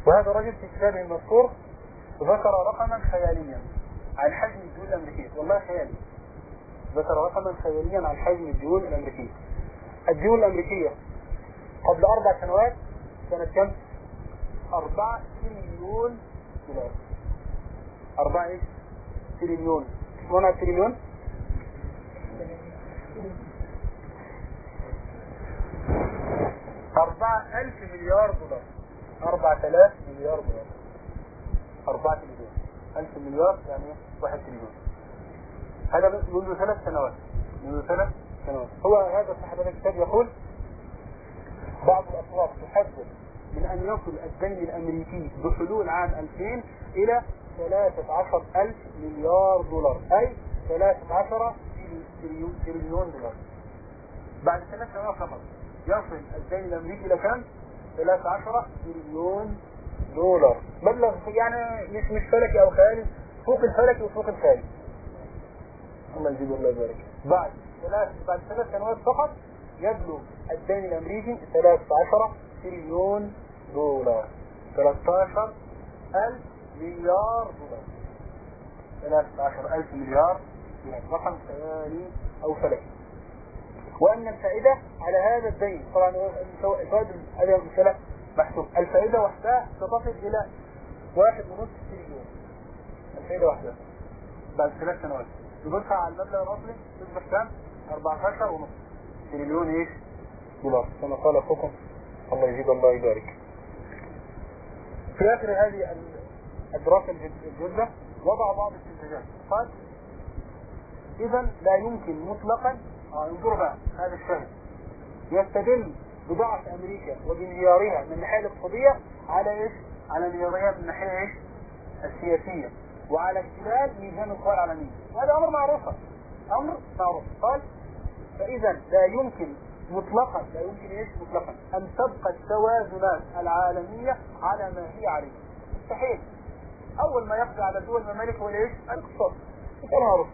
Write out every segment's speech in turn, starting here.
وهذا الرجل في كتابه المذكور ذكر رقما خياليا عن حجم الديون الأمريكية، والله خيالي، ذكر رقما خياليا عن حجم الديون الأمريكية. الديون الأمريكية قبل 4 سنوات كانت كم؟ 4 تريليون دولار. 4 ايش؟ تريليون. تسمعون التريليون؟ 4000 مليار دولار. 4000 مليار دولار. 4 تريليون. 1000 مليار يعني 1 تريليون. هذا منذ 3 سنوات. منذ 3 سنوات. هو هذا صاحب الكتاب يقول بعض الأصوات تحذر من أن يصل الدين الأمريكي بحلول عام 2000 إلى 13,000 مليار دولار، أي 13 تريليون دولار. بعد 3 سنوات فقط يصل الدين الأمريكي إلى كم؟ 13 تريليون دولار. مبلغ يعني مش فلكي أو خيالي، فوق الفلكي وفوق الخيالي. الله يجيب الله يبارك. بعد 3 سنوات فقط يبلغ الدين الأمريكي 13 تريليون دولار. 13,000 مليار دولار. 13,000 مليار دولار، رقم خيالي أو فلكي. وأن الفائدة على هذا الدين، طبعا الفائدة هذه المسألة محسوب، الفائدة وحدها ستصل إلى 1.5 تريليون. الفائدة وحدها بعد 3 سنوات يضيفها على المبلغ الأصلي تصبح كم؟ 14.5 تريليون ايش؟ دولار، كما قال اخوكم الله يجيب الله يبارك. في اخر هذه الدراسة الجدة وضع بعض الاستنتاجات. قال اذا لا يمكن مطلقا، انظروا بقى هذا الشاهد، يستدل بضعف امريكا وبانهيارها من الناحية الاقتصادية على ايش؟ على انهيارها من الناحية ايش؟ السياسية، وعلى اختلال ميزان القوى العالمية. وهذا امر معروف، امر معروف. قال فاذا لا يمكن مطلقا، لا يمكن ايش مطلقا ان تبقى التوازنات العالمية على ما هي عليه. مستحيل. اول ما يقضي على دول الممالك هو ايش؟ الاقتصاد. معروف.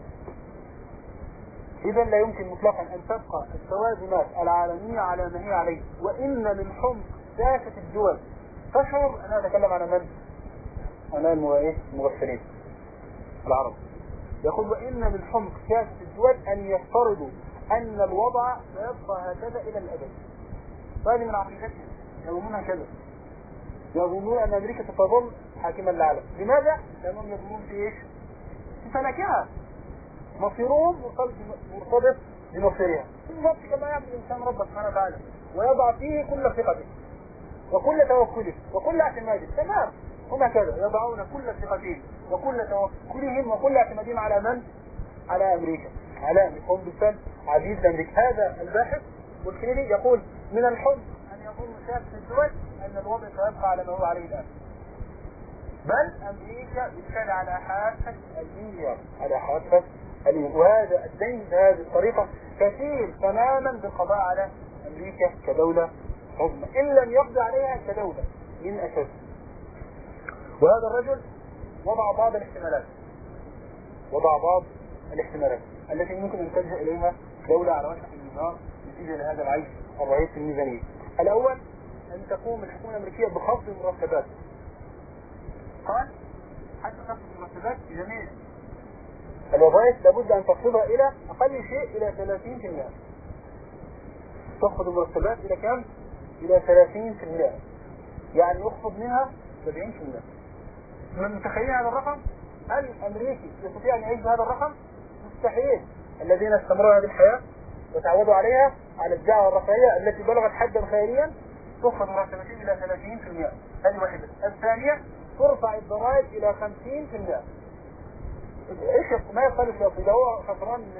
اذا لا يمكن مطلقا ان تبقى التوازنات العالمية على ما هي عليه، وان من حمق سياسة الدول تشعر. انا اتكلم عن من؟ انا المغفلين العرب. يقول وان من حمق سياسة الدول ان يفترضوا ان الوضع سيبقى هكذا الى الابد. وهذه من عقيدتهم، يظنون هكذا، يظنون ان امريكا ستظل حاكما للعالم. لماذا؟ لانهم يظنون في ايش؟ في فلكها، مصيرهم مرتبط بمصيرها، بالضبط كما يعمل الانسان ربه سبحانه وتعالى ويضع فيه كل ثقته وكل توكله وكل اعتماده. تمام، هم هكذا يضعون كل ثقتهم وكل توكلهم وكل اعتمادهم على من؟ على امريكا، على يقوم بالفعل عزيز لامريكا. هذا الباحث والكندي يقول من الحب ان يظن سياسة الدول ان الوضع سيبقى على ما هو عليه الان، بل امريكا بالفعل على حافة الانهيار، على حافة الانهيار. وهذا الدين بهذه الطريقة كثير تماما بالقضاء على امريكا كدولة عظمى ان لم يقضي عليها كدولة من اساس. وهذا الرجل وضع بعض الاحتمالات، وضع بعض الاحتمالات التي يمكن ان تلجأ اليها دولة على وشك الانهيار نتيجة لهذا العجز الرهيب في الميزانية. الاول ان تقوم الحكومة الامريكية بخفض المرتبات. قال حتى تخفض المرتبات في جميع الوظائف لابد ان تخفضها الى اقل شيء الى 30%. تخفض المرتبات الى كم؟ الى 30%، يعني يخفض منها 70%. من متخيلين هذا الرقم؟ هل الامريكي يستطيع ان يعيش بهذا الرقم؟ مستحيل. الذين استمروا هذه الحياة وتعودوا عليها على الدعوة الرفاهية التي بلغت حدا خياليا تخفض مرتباتهم الى 30%. هذه واحدة. الثانية ترفع الضرائب الى 50%. ايش ما يقال الشيء اذا هو خسران من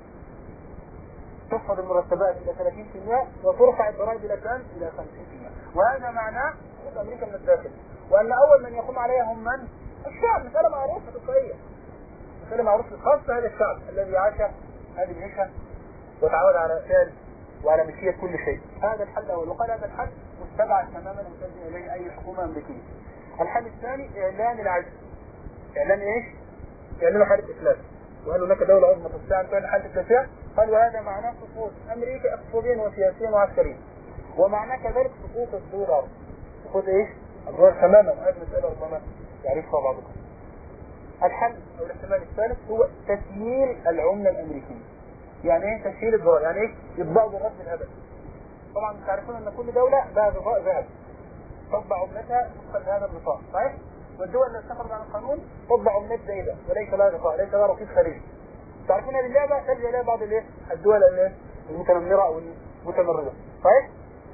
20%. تخفض المرتبات الى 30% وترفع الضرائب الى كم؟ الى 50%. وهذا معناه خروج امريكا من الداخل، وان اول من يقوم عليها هم من؟ الشعب. مسألة معروفة تلقائية، مسألة معروفة خاصة هذا الشعب الذي عاش هذه العيشة وتعود على فعل وعلى ملكية كل شيء. هذا الحل الاول، وقال هذا الحل مستبعد تماما ان تلجأ اليه اي حكومة امريكية. الحل الثاني اعلان العجز. اعلان ايش؟ اعلان حالة افلاس. وهل هناك دولة عظمى تستطيع ان تعلن حالة افلاس؟ قال وهذا معناه سقوط امريكا اقتصاديا وسياسيا وعسكريا، ومعناه كذلك سقوط الدولار. سقوط ايش؟ الدول تماما. هذه مسألة ربما يعرفها بعضكم. الحل أو الاحتمال الثالث هو تسييل العملة الأمريكية. يعني ايه تسييل الدولار؟ يعني ايه يطبعوا بالرد بالهبل. طبعا تعرفون ان كل دولة لها غطاء ذهب تطبع عملتها وفقا لهذا النظام، صحيح؟ والدول التي تخرج عن القانون تطبع عملات زائدة وليس لها غطاء، ليس لها رصيد خارجي. تعرفون هذه اللعبة تلجأ اليها بعض الدول المتنمرة او المتمردة، صحيح؟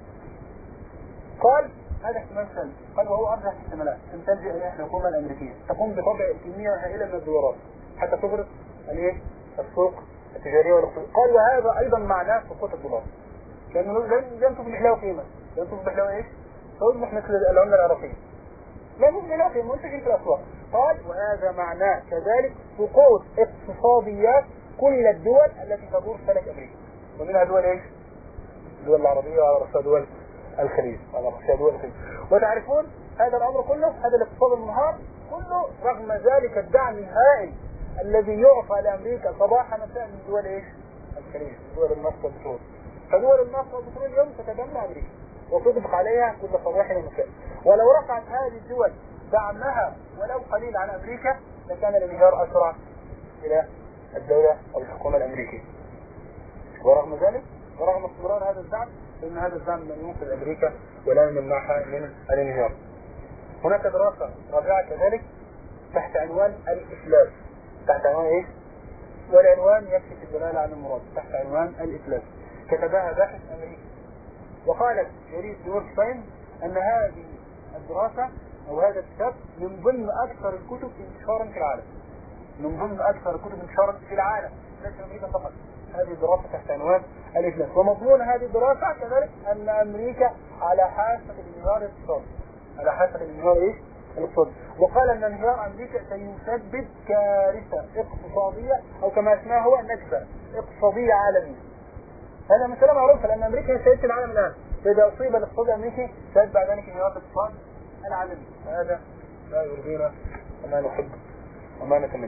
قال هذا احتمال ثاني، قال وهو ارجح الاحتمالات ان تلجأ اليها الحكومة الامريكية تقوم بطبع كمية هائلة من الدولارات حتى تغرق السوق التجارية والاقتصادية. قال وهذا ايضا معناه سقوط الدولار، لانه لن تصبح له قيمة، لن تصبح له ايش؟ تصبح مثل العملة العراقية، لا تصبح له قيمة منتشر في الاسواق. قال وهذا معناه كذلك سقوط اقتصاديات كل الدول التي تدور فلك امريكا، ومنها دول ايش؟ الدول العربية وعلى رأسها دول الخليج، وتعرفون هذا الامر كله، هذا الاقتصاد المنهار كله رغم ذلك الدعم الهائل الذي يعطى لامريكا صباح مساء من دول ايش؟ الخليج، دول النفط والبترول. فدول النفط والبترول اليوم تتجمع امريكا وتطبق عليها كل صباح ومساء. ولو رفعت هذه الدول دعمها ولو قليل عن امريكا لكان الانهيار اسرع الى الدولة او الحكومة الامريكية. ورغم ذلك ورغم استمرار هذا الدعم فإن هذا الدعم لن ينقذ أمريكا ولا يمنعها من الانهيار. هناك دراسة رابعة كذلك تحت عنوان الإفلاس، تحت عنوان إيش؟ والعنوان يكشف الدلالة عن المراد، تحت عنوان الإفلاس، كتبها باحث أمريكي. وقالت جريدة نيويورك تايمز أن هذه الدراسة أو هذا الكتاب من ضمن أكثر الكتب انتشارا في العالم، من ضمن أكثر الكتب انتشارا في العالم ليس أمريكا فقط. هذه الدراسة تحت عنوان الإفلاس، ومضمون هذه الدراسة كذلك أن أمريكا على حافة الانهيار الاقتصادي، على حافة الانهيار إيش؟ الاقتصادي. وقال أن انهيار أمريكا سيسبب كارثة اقتصادية أو كما اسمها هو نكبة اقتصادية عالمية. هذا مسألة معروفة لأن أمريكا هي سيدة العالم الآن، فإذا أصيب الاقتصاد الأمريكي سيتبع ذلك انهيار الاقتصاد العالمي، وهذا لا يرضينا وما نحب وما نتمنى.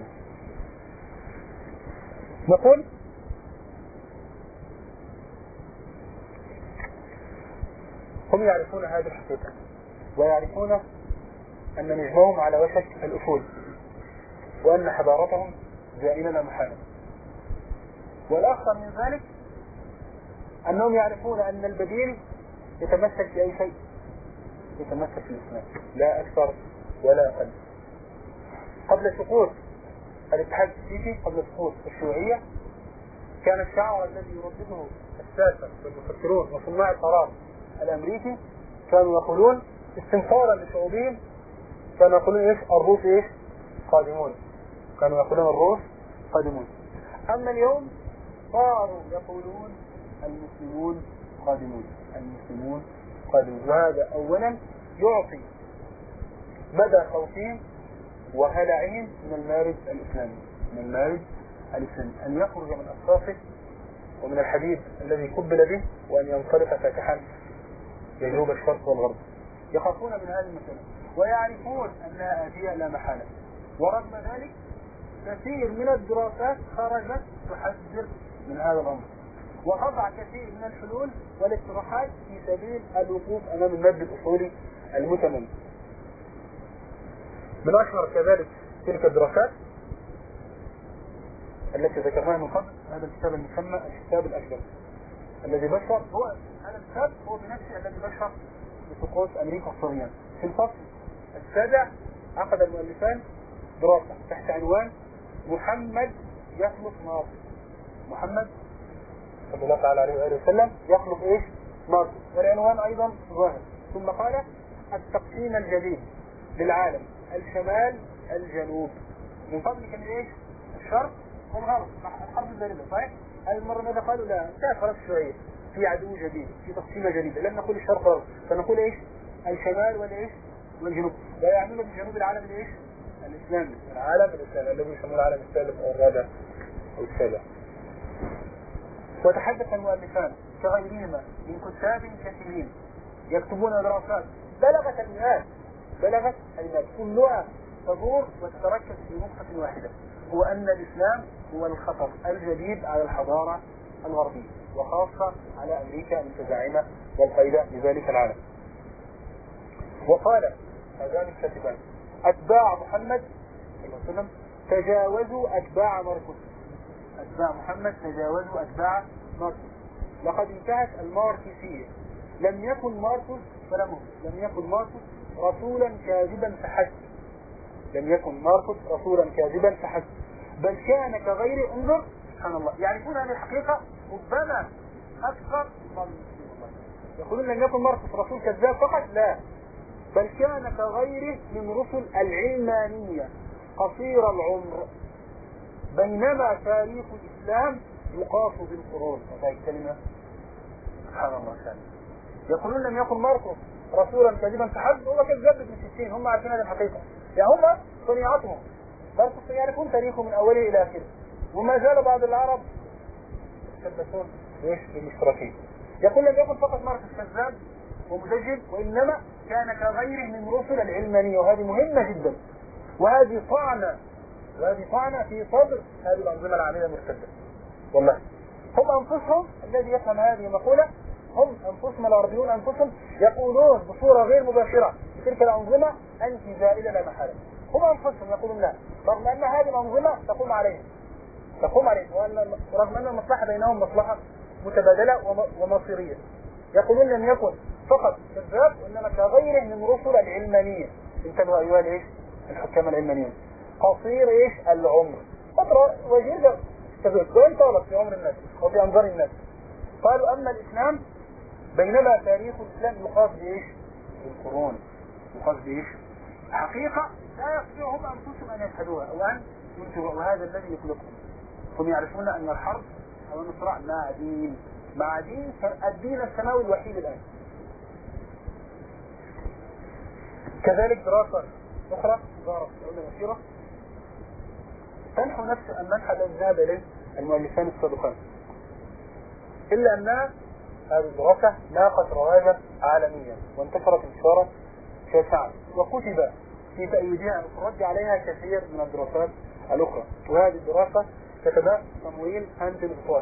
نقول هم يعرفون هذه الحقيقة ويعرفون أن نجمهم على وشك الأفول وأن حضارتهم زائلة لا محالة. والأخطر من ذلك أنهم يعرفون أن البديل يتمثل في أي شيء، يتمثل في الإسلام لا أكثر ولا أقل. قبل سقوط الاتحاد السوفيتي، قبل سقوط الشيوعية، كان الشعار الذي يردده الساسة والمفكرون وصناع القرار الأمريكي كانوا يقولون استنكارا لشعوبهم، كانوا يقولون إيش؟ الروس إيش؟ قادمون. كانوا يقولون الروس قادمون. أما اليوم صاروا يقولون المسلمون قادمون، المسلمون قادمون. وهذا أولا يعطي مدى خوفهم وهلعهم من المارد الإسلامي، من المارد الإسلامي، أن يخرج من أصفافه ومن الحديد الذي قبل به وأن ينطلق فاتحا يجوب الشرق والغرب. يخافون من هذه المسألة ويعرفون أنها آتية لا محالة. ورغم ذلك كثير من الدراسات خرجت تحذر من هذا الأمر وتضع كثير من الحلول والاقتراحات في سبيل الوقوف أمام المد الأصولي المتمم. من أشهر كذلك تلك الدراسات التي ذكرناها من قبل هذا الكتاب المسمى الكتاب الأكبر الذي بشر، هو هذا الكتاب هو بنفسه الذي بشر بسقوط أمريكا اقتصاديا. في الفصل السابع عقد المؤلفان دراسة تحت عنوان محمد يخلق ناصر. محمد صلى الله تعالى عليه وآله وسلم يخلق إيش؟ ناصر. والعنوان أيضا ظاهر. ثم قال التقسيم الجديد للعالم، الشمال الجنوب. من قبل كان إيش؟ الشرق والغرب مع الحرب الباردة، صحيح؟ هذه المرة ماذا قالوا؟ لا، انتهت خلاص شوية، في عدو جديد، في تقسيمة جديدة، لم نقول الشرق والغرب، فنقول إيش؟ الشمال والإيش؟ والجنوب. لا يعنون بالجنوب العالم الإيش؟ الإسلامي، العالم الإسلامي الذي يسمونه العالم الثالث أو الرابع أو السابع. وتحدث المؤلفان كغيرهما من كتاب كثيرين يكتبون دراسات بلغت المئات، كلها تدور وتتركز في نقطة واحدة، هو أن الإسلام هو الخطر الجديد على الحضارة الغربية وخاصة على أمريكا المتزعمة والقائدة لذلك العالم. وقال هذان الكاتبان أتباع محمد صلى الله عليه وسلم تجاوزوا أتباع ماركوس. أتباع محمد تجاوزوا أتباع ماركوس. لقد انتهت الماركسية. لم يكن ماركوس كلامه، لم يكن ماركوس رسولا كاذبا فحسب. لم يكن ماركوس رسولا كاذبا فحسب، بل كان كغيره. انظر سبحان الله، يعرفون هذه الحقيقة ربما أكثر من الله. يقولون لم يكن ماركوس رسول كذاب فقط، لا، بل كان كغيره من رسل العلمانية قصير العمر، بينما تاريخ الإسلام يقاس بالقرون. هذه الكلمة سبحان الله كان. يقولون لم يكن ماركوس رسولا كاذبا فحسب، هو كذاب ابن 60. هم عارفين هذه الحقيقة، يعني هم صنيعتهم. ماركوس يعرفون تاريخه من أوله إلى آخره، وما زال بعض العرب يتشبثون بالاشتراكية. يقول لم يكن فقط ماركوس كذاب ومدجل، وإنما كان كغيره من رسل العلمانية. وهذه مهمة جدا، وهذه طعنة في صدر هذه الأنظمة العاملة المرتدة. والله هم أنفسهم، الذي يفهم هذه المقولة هم أنفسهم الغربيون أنفسهم يقولون بصورة غير مباشرة تلك الأنظمة أنت زائلة لا محالة. هم أنفسهم يقولون لا، رغم أن هذه الأنظمة تقوم عليهم، ورغم أن المصلحة بينهم مصلحة متبادلة ومصيرية. يقولون لم يكن فقط كذاب، وإنما كغيره من رسل العلمانية. انتبهوا أيها الحكام العلمانيين، قصير العمر، فترة وجيزة وين طالت في عمر الناس وفي أنظار الناس. قالوا أما الإسلام، بينما تاريخ الإسلام يقاس بالقرون، يقاس حقيقة لا يستطيعهم أنفسهم أن يشهدوها أو أن ينتهوا. وهذا الذي يقلقهم. هم يعرفون أن الحرب أو النصراع مع دين الدين السماوي الوحيد الآن. كذلك دراسة أخرى ظهرت في العلوم الأخيرة تنحو نفس المنحى الذي ذهب إليه المؤلفان السابقين، إلا أنها هذه الدراسة لاقت رواجا عالميا وانتشرت انتشارا شاسعا، وكتب في تأييدها الرد عليها كثير من الدراسات الأخرى. وهذه الدراسة كتبها صموئيل هاندلغتون،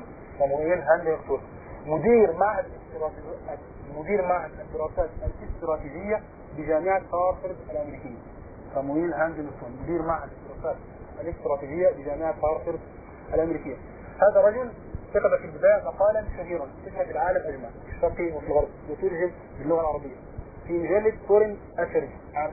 مدير معهد الدراسات الاستراتيجية بجامعة هارفارد الأمريكية. صموئيل هاندلغتون مدير معهد الدراسات الاستراتيجية بجامعة هارفارد الأمريكية. هذا رجل كتب في البداية مقالا شهيرا تشهد العالم أجمع في الشرق وفي الغرب، وترجم باللغة العربية في مجلة فورين أفيرز عام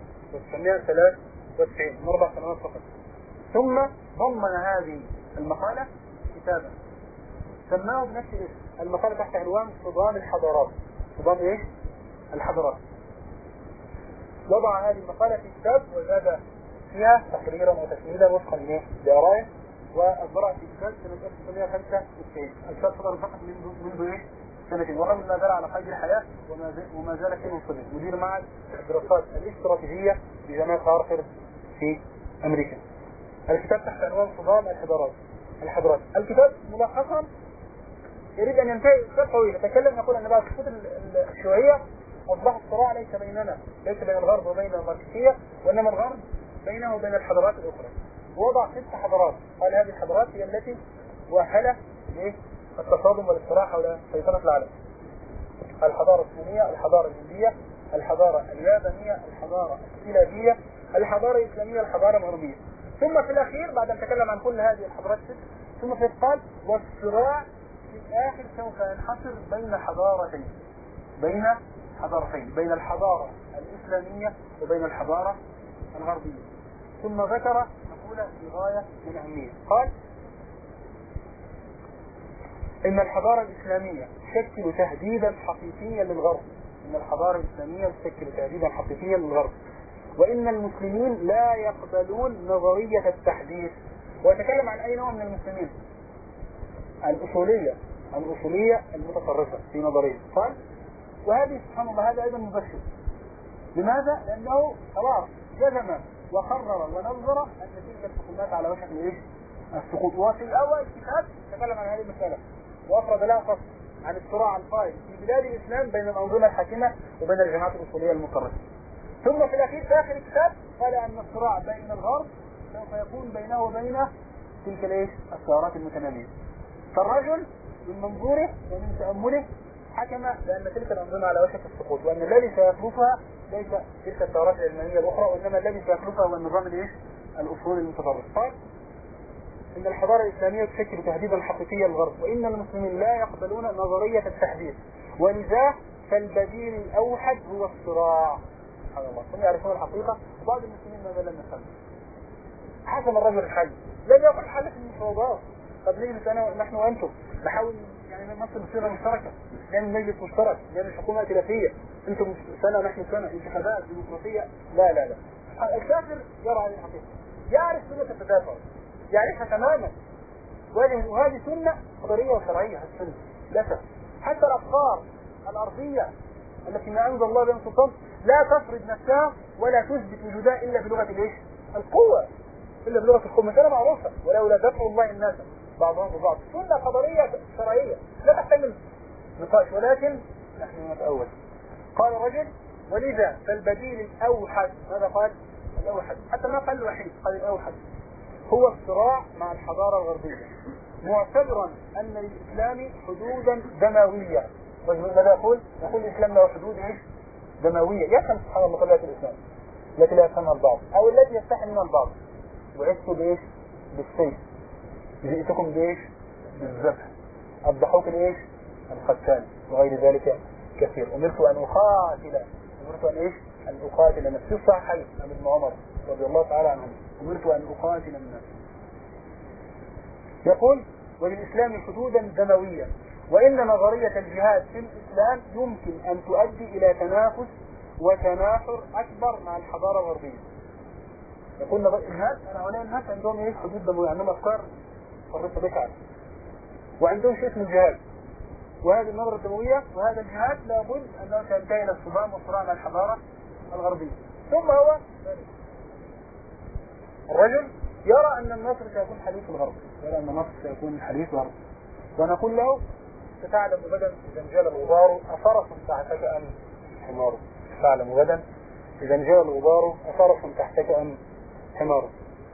1993 من 4 سنوات فقط. ثم ضمن هذه المقالة كتابا سماه بنفس الاسم. المقالة تحت عنوان صدام الحضارات. صدام الحضارات. وضع هذه المقالة في كتاب وزاد فيها تحريرا وتكميلا وفقا لآرائه، وأصدرها في كتاب سنة 1995. الكتاب صدر فقط منذ سنتين، ورغم ما زال على قيد الحياة وما زال في منصبه مدير معهد الدراسات الاستراتيجية بجامعة هارفارد في أمريكا. الكتاب تحت عنوان صدام الحضارات. الكتاب ملخصا يريد أن ينتهي كتاب طويل يتكلم، يقول أن بعد الخطوط الشيوعية أصبح الصراع ليس بين الغرب وبين الماركسية، وإنما الغرب بينه وبين الحضارات الأخرى. ووضع 6 حضارات، قال هذه الحضارات هي التي وأهلت التصادم والاصطراع حول سيطرة العالم: الحضارة الصينية، الحضارة الهندية، الحضارة اليابانية، الحضارة السلافية، الحضارة الإسلامية، الحضارة الغربية. ثم في الأخير بعد أن تكلم عن كل هذه الحضارات الست، ثم قال والصراع في الآخر سوف ينحصر بين حضارتين، بين الحضارة الإسلامية وبين الحضارة الغربية. ثم ذكر مقولة في غاية من الأهمية، قال إن الحضارة الإسلامية تشكل تهديدا حقيقيا للغرب، وإن المسلمين لا يقبلون نظرية التحديث. ويتكلم عن أي نوع من المسلمين؟ الأصولية المتطرفة في نظريه. قال وهذه سبحان الله هذا أيضا مبشر. لماذا؟ لأنه خلاص جزم وقرر ونظر أن تلك الحكومات على وشك السقوط. وفي الأول الكتاب تكلم عن هذه المسألة وأفرد لها فصل عن الصراع القائم في بلاد الإسلام بين الأنظمة الحاكمة وبين الجماعات الأصولية المتطرفة. ثم في الأخير في آخر الكتاب قال أن الصراع بين الغرب سوف يكون بينه وبين تلك التيارات المتنامية. فالرجل من منظوره ومن تأمله حكم بأن تلك الأنظمة على وشك السقوط، وأن الذي سيخلفها ليس تلك الثورات العلمانية الأخرى، وإنما الذي سيخلفها هو النظام الأصولي المتطرف. قال إن الحضارة الإسلامية تشكل تهديدا حقيقيا للغرب، وإن المسلمين لا يقبلون نظرية التحديث، ولذا فالبديل الأوحد هو الصراع. سبحان الله، هم يعرفون الحقيقة وبعض المسلمين ماذا لم يفهم. حسم الرجل الحل، لم يكن حل في المفاوضات. قد نجلس نحن وأنتم نحاول يعني نمثل صيغة مشتركة، نعمل مجلس مشترك، نعمل حكومة ائتلافية، أنتم سنة نحن سنة، انتخابات ديمقراطية. لا لا لا، الكافر يرى هذه الحقيقة، يعرف سنة التدافع، يعرفها تماما، وهذه سنة قدرية وشرعية. السنة للأسف حتى الأفكار الأرضية التي ما أنزل الله بها سلطان لا تفرض نفسها ولا تثبت وجودها إلا بلغة القوة، إلا بلغة القوة. مثلا معروفة، ولولا دفع الله الناس بعضهم ببعض. سنة قدرية شرعية لا تحتمل نقاش، ولكن نحن نتأول. قال رجل ولذا فالبديل الأوحد. ماذا قال؟ الأوحد، حتى ما قال الوحيد، قال الأوحد هو الصراع مع الحضارة الغربية، معتبرا أن للإسلام حدودا دموية. ماذا يقول؟ يقول الإسلام له حدود دموية. يفهم سبحان الله طبيعة الإسلام التي لا يفهمها البعض، أو التي يستحي منها البعض. وعدت بإيش؟ بالسيف. جئتكم بإيش؟ بالذبح. أضحوك بإيش؟ القتال، وغير ذلك كثير. أمرت أن أقاتل، أمرت أن إيش؟ أن أقاتل الناس. في الصحيحين عن ابن عمر رضي الله تعالى عنه، أمرت أن أقاتل الناس. يقول وللإسلام حدودا دموية، وإن نظرية الجهاد في الإسلام يمكن أن تؤدي إلى تنافس وتناحر أكبر مع الحضارة الغربية. يقول الناس هؤلاء الناس عندهم إيش؟ حدود دموية، عندهم أفكار فرصة بشعة، وعندهم شيء اسمه الجهاد، وهذه النظرة الدموية وهذا الجهاد لابد أنه سينتهي إلى الصدام والصراع مع الحضارة الغربية. ثم هو الرجل يرى أن النصر سيكون حليف الغرب، يرى أن النصر سيكون حليف الغرب، ونقول له ستعلم غدا إذا انجلى الغبار أفرس تحتك أم حمار. ستعلم غدا إذا انجلى الغبار أفرس تحتك أم حمار.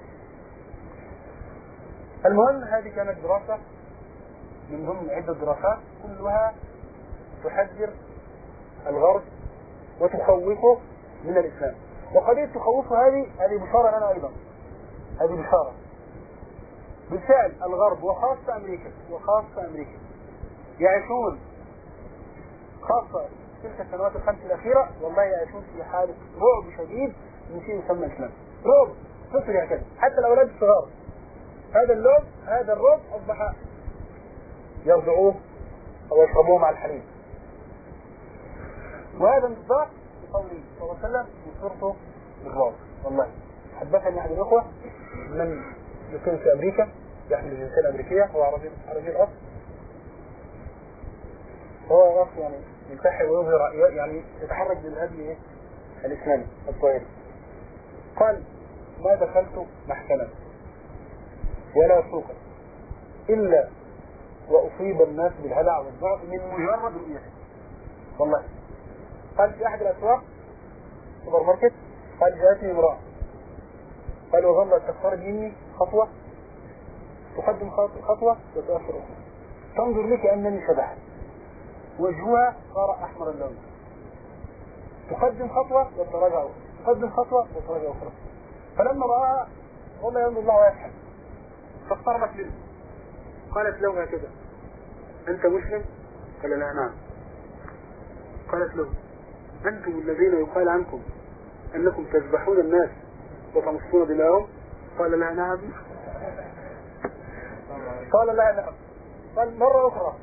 المهم هذه كانت دراسة من ضمن عدة دراسات كلها تحذر الغرب وتخوفه من الإسلام. وقضية تخوفه هذه بشارة لنا أيضا، هذه بشارة. بالفعل الغرب وخاصة أمريكا يعيشون، خاصة تلك السنوات الخمس الأخيرة، والله يعيشون في حالة رعب شديد من شيء يسمى الإسلام. رعب فطري هكذا، حتى الأولاد الصغار هذا الرعب أصبح يرضعوه أو يشربوه مع الحليب. وهذا مصداق لقوله صلى الله عليه وسلم بصورته بالرعب. والله حدثني أحد الأخوة من يكون في أمريكا يحمل الجنسية الأمريكية، هو عربي الأصل، هو أصل يعني يلتحي ويظهر يعني يتحرك بالهدي الإسلامي الطائري. قال ما دخلت محكمة ولا سوقا إلا وأصيب الناس بالهلع والضعف من مجرد رؤيته. والله قال في أحد الأسواق سوبر ماركت، قال جاءتني امرأة، قال وظلت تقترب مني خطوة، تقدم خطوة وتؤخر أخرى، تنظر لي كأنني شبح، وجهها صار أحمر اللون، تقدم خطوة وتراجع أخرى، تقدم خطوة وتراجع أخرى. فلما رأى والله ينظر الله ويفحل، فاقتربت منه، قالت له هكذا أنت مسلم؟ قال لا نعم. قالت له أنتم الذين يقال عنكم أنكم تذبحون الناس وتمصون دماءهم؟ قال لا نعم. قال لا نعم. قال مرة أخرى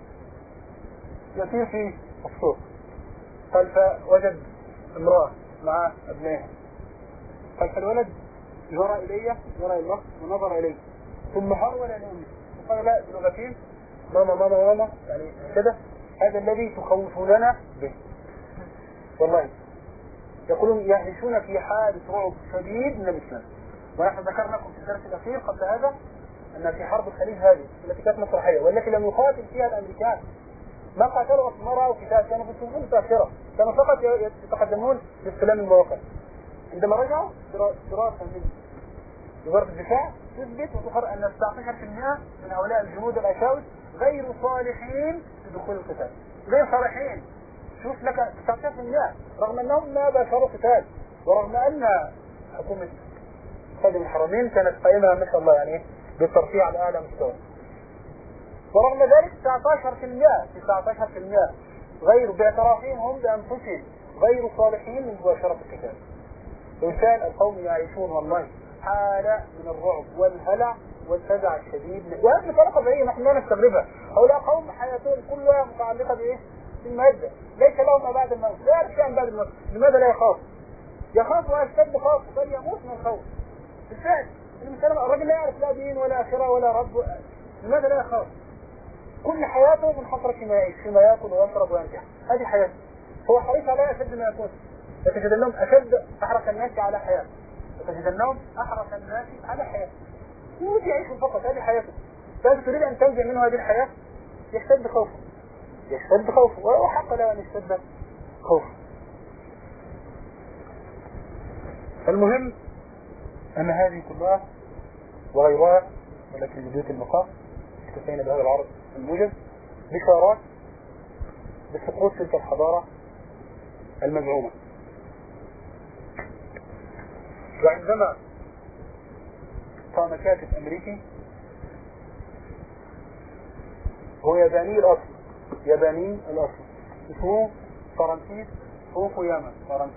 يسير في السوق، قال فوجد امرأة مع ابنائها، قال فالولد جرى إلي الله ونظر إلي ثم هرول إليه وقال لا بلغتين ماما ماما ماما يعني كده. هذا الذي تخوفوننا به. والله يقولون يعيشون في حالة رعب شديد من الإسلام. ونحن ذكرنا لكم في الدرس الأخير قبل هذا أن في حرب الخليج هذه التي كانت مسرحية والتي لم يقاتل فيها الأمريكان، ما قاتلوا أسمرة أو كتاب، كانوا في السجون متأخرة، كانوا فقط يتقدمون لاستلام المواقع. عندما رجعوا دراسة من وزارة الدفاع تثبت وتقر أن 19% من هؤلاء الجنود الأشاوس غير صالحين لدخول القتال، غير صالحين. شوف لك 19% رغم أنهم ما باشروا قتال، ورغم أن حكومة خادم الحرمين كانت قائمة ما شاء الله يعني بالترفيه على أعلى مستوى، ورغم ذلك 19% غير باعترافهم هم بأنفسهم غير صالحين من مباشرة القتال. وكان القوم يعيشون والله حالة من الرعب والهلع والفزع الشديد، وهذه طريقة بعيدة نحن لا نستغربها. هؤلاء قوم حياتهم كلها متعلقة بإيه؟ بالمادة، ليس لهم ما بعد الموت، لا يعرف شيئا بعد الموت. لماذا لا يخاف؟ يخاف ويشتد خوف، بل يموت من الخوف. بالفعل الرجل لا يعرف لا دين ولا آخرة ولا رب، لماذا لا يخاف؟ كل حياته منحصرة فيما يعيش، فيما يأكل ويشرب وينجح، هذه حياته. هو حريص عليها أشد ما يكون. فتجد أنهم أشد أحرص الناس على حياته، فتجد أنهم أحرص الناس على حياته. يريد يعيش فقط، هذه حياته. فأنت تريد أن تنزع منه هذه الحياة، يشتد خوفه، يشتد خوفه، وحق له أن يشتد خوفه. المهم أن هذه كلها وغيرها، ولكن بداية المقام اكتفينا بهذا العرض الموجز بشارات بسقوط تلك الحضارة المزعومة. وعندما قام كاتب أمريكي هو ياباني الأصل اسمه فرانسيس فوكوياما.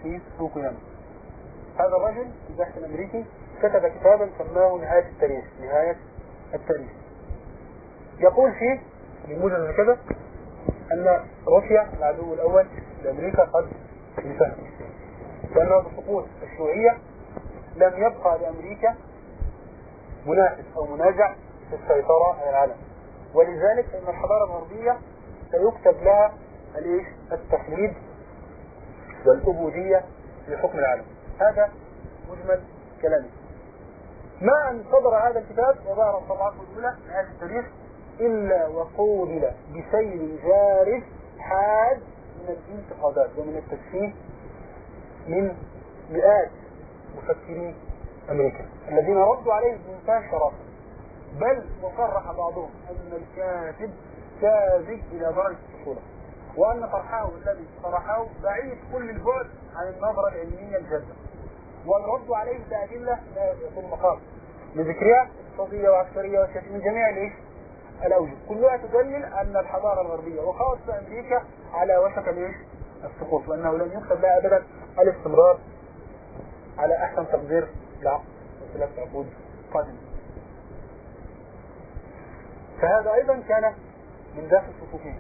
هذا الرجل في البحث الأمريكي كتب كتابا سماه نهاية التاريخ. يقول فيه بموجز كذا أن روسيا العدو الأول لأمريكا قد انتهى، لأنه بسقوط الشيوعية لم يبقى لأمريكا منافس أو منازع في السيطرة على العالم، ولذلك فإن الحضارة الغربية سيكتب لها التقليد والعبودية لحكم العالم. هذا مجمل كلامي. ما أن صدر هذا الكتاب وظهر طبعاته الأولى في هذا التاريخ إلا وقوبل بسيل جارف حاد من الانتقادات ومن التسفيه من مئات مفكري أمريكا الذين ردوا عليه بمنتهى الشراسة، بل وصرح بعضهم أن الكاتب كاذب إلى درجة الطفولة، وأن طرحه الذي طرحه بعيد كل البعد عن النظرة العلمية الجادة، والرد عليه بأدلة لا يكون مقام لذكرها اقتصادية وعسكرية وسياسية من جميع الأوجه، كلها تدلل أن الحضارة الغربية وخاصة أمريكا على وشك السقوط، وأنه لن يكتب لها أبدا الاستمرار على أحسن تقدير لعقد وثلاث عقود قادمة. فهذا أيضا كان من داخل صفوفهم،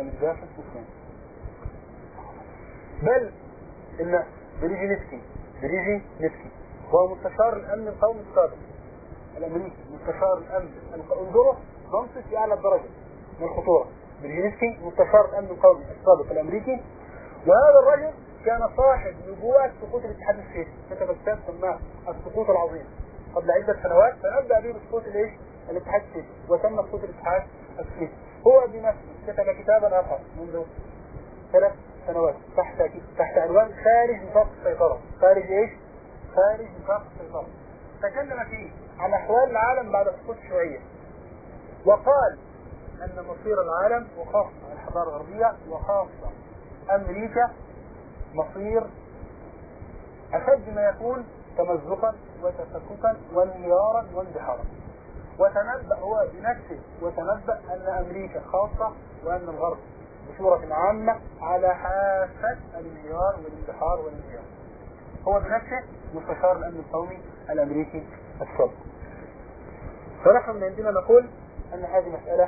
بل إن بريجي نيتسكي هو مستشار الأمن القومي السابق الأمريكي، مستشار الأمن انظروا منصب في أعلى الدرجة من الخطورة. بريجينسكي مستشار الأمن القومي السابق الأمريكي، وهذا الرجل كان صاحب نبوءة سقوط الاتحاد السوفيتي، كتب كتاب سماه السقوط العظيم قبل عدة سنوات، فنبدأ به بسقوط الاتحاد السوفيتي، وتم سقوط الاتحاد السوفيتي. هو بنفسه كتب كتابا آخر منذ 3 سنوات تحت عنوان خارج نطاق السيطرة. خارج نطاق السيطرة. تكلم فيه عن أحوال العالم بعد سقوط الشيوعية، وقال أن مصير العالم وخاصة الحضارة الغربية وخاصة أمريكا مصير أشد ما يكون تمزقا وتفككا وانهيارا واندحارا. وتنبأ هو بنفسه أن أمريكا خاصة وأن الغرب بصورة عامة على حافة الانهيار والاندحار والانهيار. هو بنفسه مستشار الأمن القومي الأمريكي السابق. فنحن من عندنا نقول أن هذه مسألة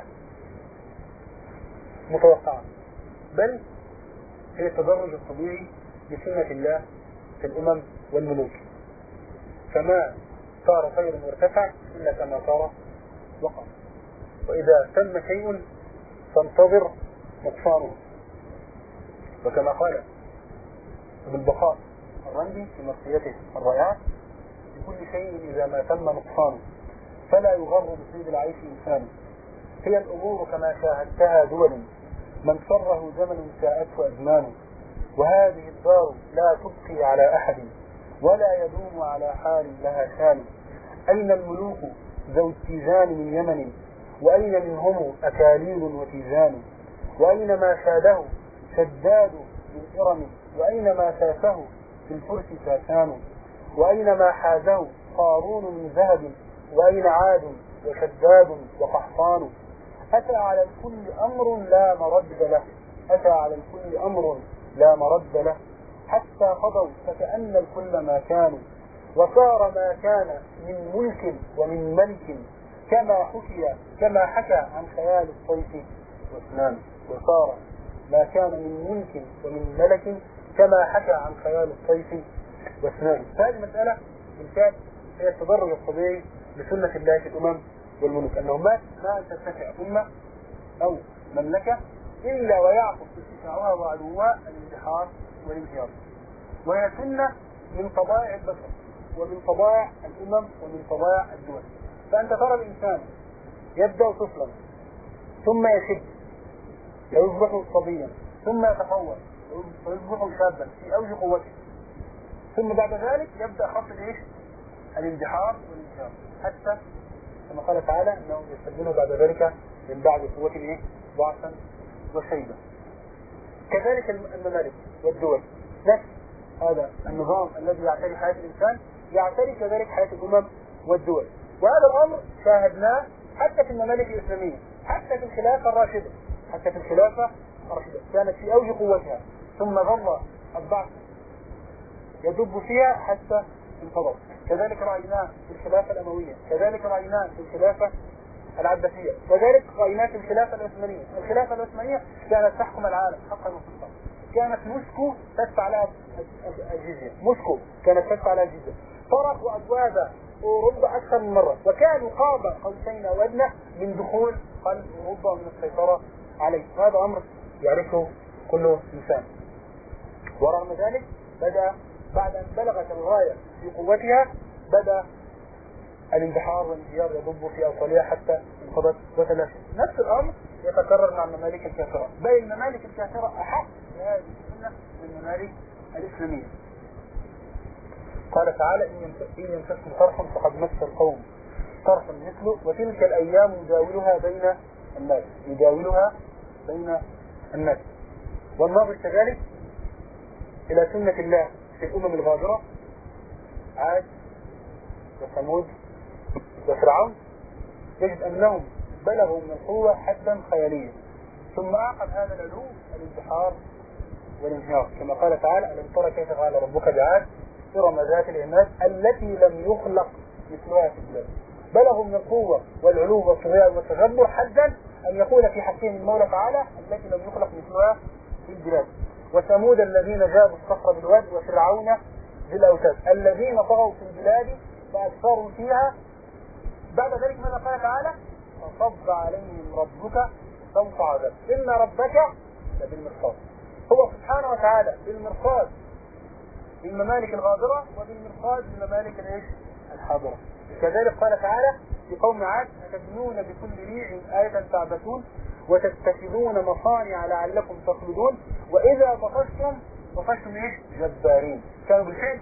متوقعة، بل هي التدرج الطبيعي لسنة الله في الأمم والملوك، فما صار خير مرتفع إلا كما صار وقع، وإذا تم شيء فانتظر نقصانه. وكما قال ابن البقاء الرندي في مرثيته الرائعة: لكل شيء إذا ما تم نقصانه فلا يغر بطيب العيش إنسان، هي الأمور كما شاهدتها دول، من سره زمن ساءته أزمان، وهذه الدار لا تبقي على أحد ولا يدوم على حال لها شان. أين الملوك ذو اتزان من يمن، وأين منهم أكاليل وتيزان، وأينما شاده شداد من إرم، وأينما ساسه في الفرس ساسان، وأينما حازه قارون من ذهب، وأين عاد وشداد وقحطان. أتى على الكل أمر لا مرد له، أتى على الكل أمر لا مرد له، حتى قضوا فكأن الكل ما كانوا، وصار ما كان من ملك ومن ملك كما حكى عن خيال الصيف واسنان. وصار ما كان من ملك ومن ملك كما حكى عن خيال الصيف واسنان. هذه المسألة بالفعل هي التدرج الطبيعي لسنة الله في الأمم والملوك، أنه ما أن ترتفع أمة أو مملكة إلا ويعقب ارتفاعها وعلوها الاندحار والانهيار، وهي سنة من طبائع البشر ومن طبائع الأمم ومن طبائع الدول. فأنت ترى الإنسان يبدأ طفلا ثم يشد ويصبح صبيا ثم يتطور ويصبح شابا في أوج قوته، ثم بعد ذلك يبدأ خط الاندحار والانهيار، حتى كما قال تعالى انه يستبدله بعد ذلك من بعد قوة ضعفا وشيبا. كذلك الممالك والدول نفس هذا النظام الذي يعتري حياة الإنسان يعتري كذلك حياة الأمم والدول. وهذا الأمر شاهدناه حتى في الممالك الإسلامية، حتى في الخلافة الراشدة، كانت في أوج قوتها، ثم ظل الضعف يدب فيها حتى انقضت. كذلك رأيناه في الخلافة الأموية، كذلك رأيناه في الخلافة العباسية، كذلك رأيناه في الخلافة العثمانية. الخلافة العثمانية كانت تحكم العالم حقا وحقا، كانت موسكو تدفع لها الجزية، موسكو كانت تدفع لها الجزية، طرقوا أبواب أوروبا أكثر من مرة، وكانوا قاب قوسين أو أدنى من دخول قلب أوروبا ومن السيطرة عليه. هذا أمر يعرفه كل إنسان. ورغم ذلك بدأ بعد أن بلغت الغاية في قوتها بدأ الاندحار والانهيار يضب في أوصالها حتى انقضت وتلاشت. نفس الأمر يتكرر مع الممالك الكافرة، بل الممالك الكافرة أحق بهذه السنة من الممالك الإسلامية. قال تعالى إن يمسسكم قرح فقد مس القوم قرح مثله وتلك الأيام يداولها بين الناس. والناظر كذلك إلى سنة الله في الأمم الغابرة، عاد وثمود وفرعون، يجد أنهم بلغوا من القوة حدا خياليا، ثم أعقب هذا العلو الانتحار والانهيار، كما قال تعالى ألم ترى كيف فعل ربك بعاد إرم ذات العماد التي لم يخلق مثلها في البلاد. بلغوا من القوة والعلو والطغيان والتجبر حدا أن يقول في حكيم المولى تعالى التي لم يخلق مثلها في البلاد. وثمود الذين جابوا الصخر بالواد وفرعون ذي الأوتاد الذين طغوا في البلاد فأكثروا فيها. بعد ذلك ماذا قال تعالى؟ فصب عليهم ربك سوط عذاب إن ربك لبالمرصاد. هو سبحانه وتعالى بالمرصاد للممالك الغابرة وبالمرصاد للممالك الحاضرة. كذلك قال تعالى في قوم عاد أتبنون بكل ريع آية تعبثون وتتخذون مصانع لعلكم تخلدون وإذا بطشتم جبارين. كانوا بالفعل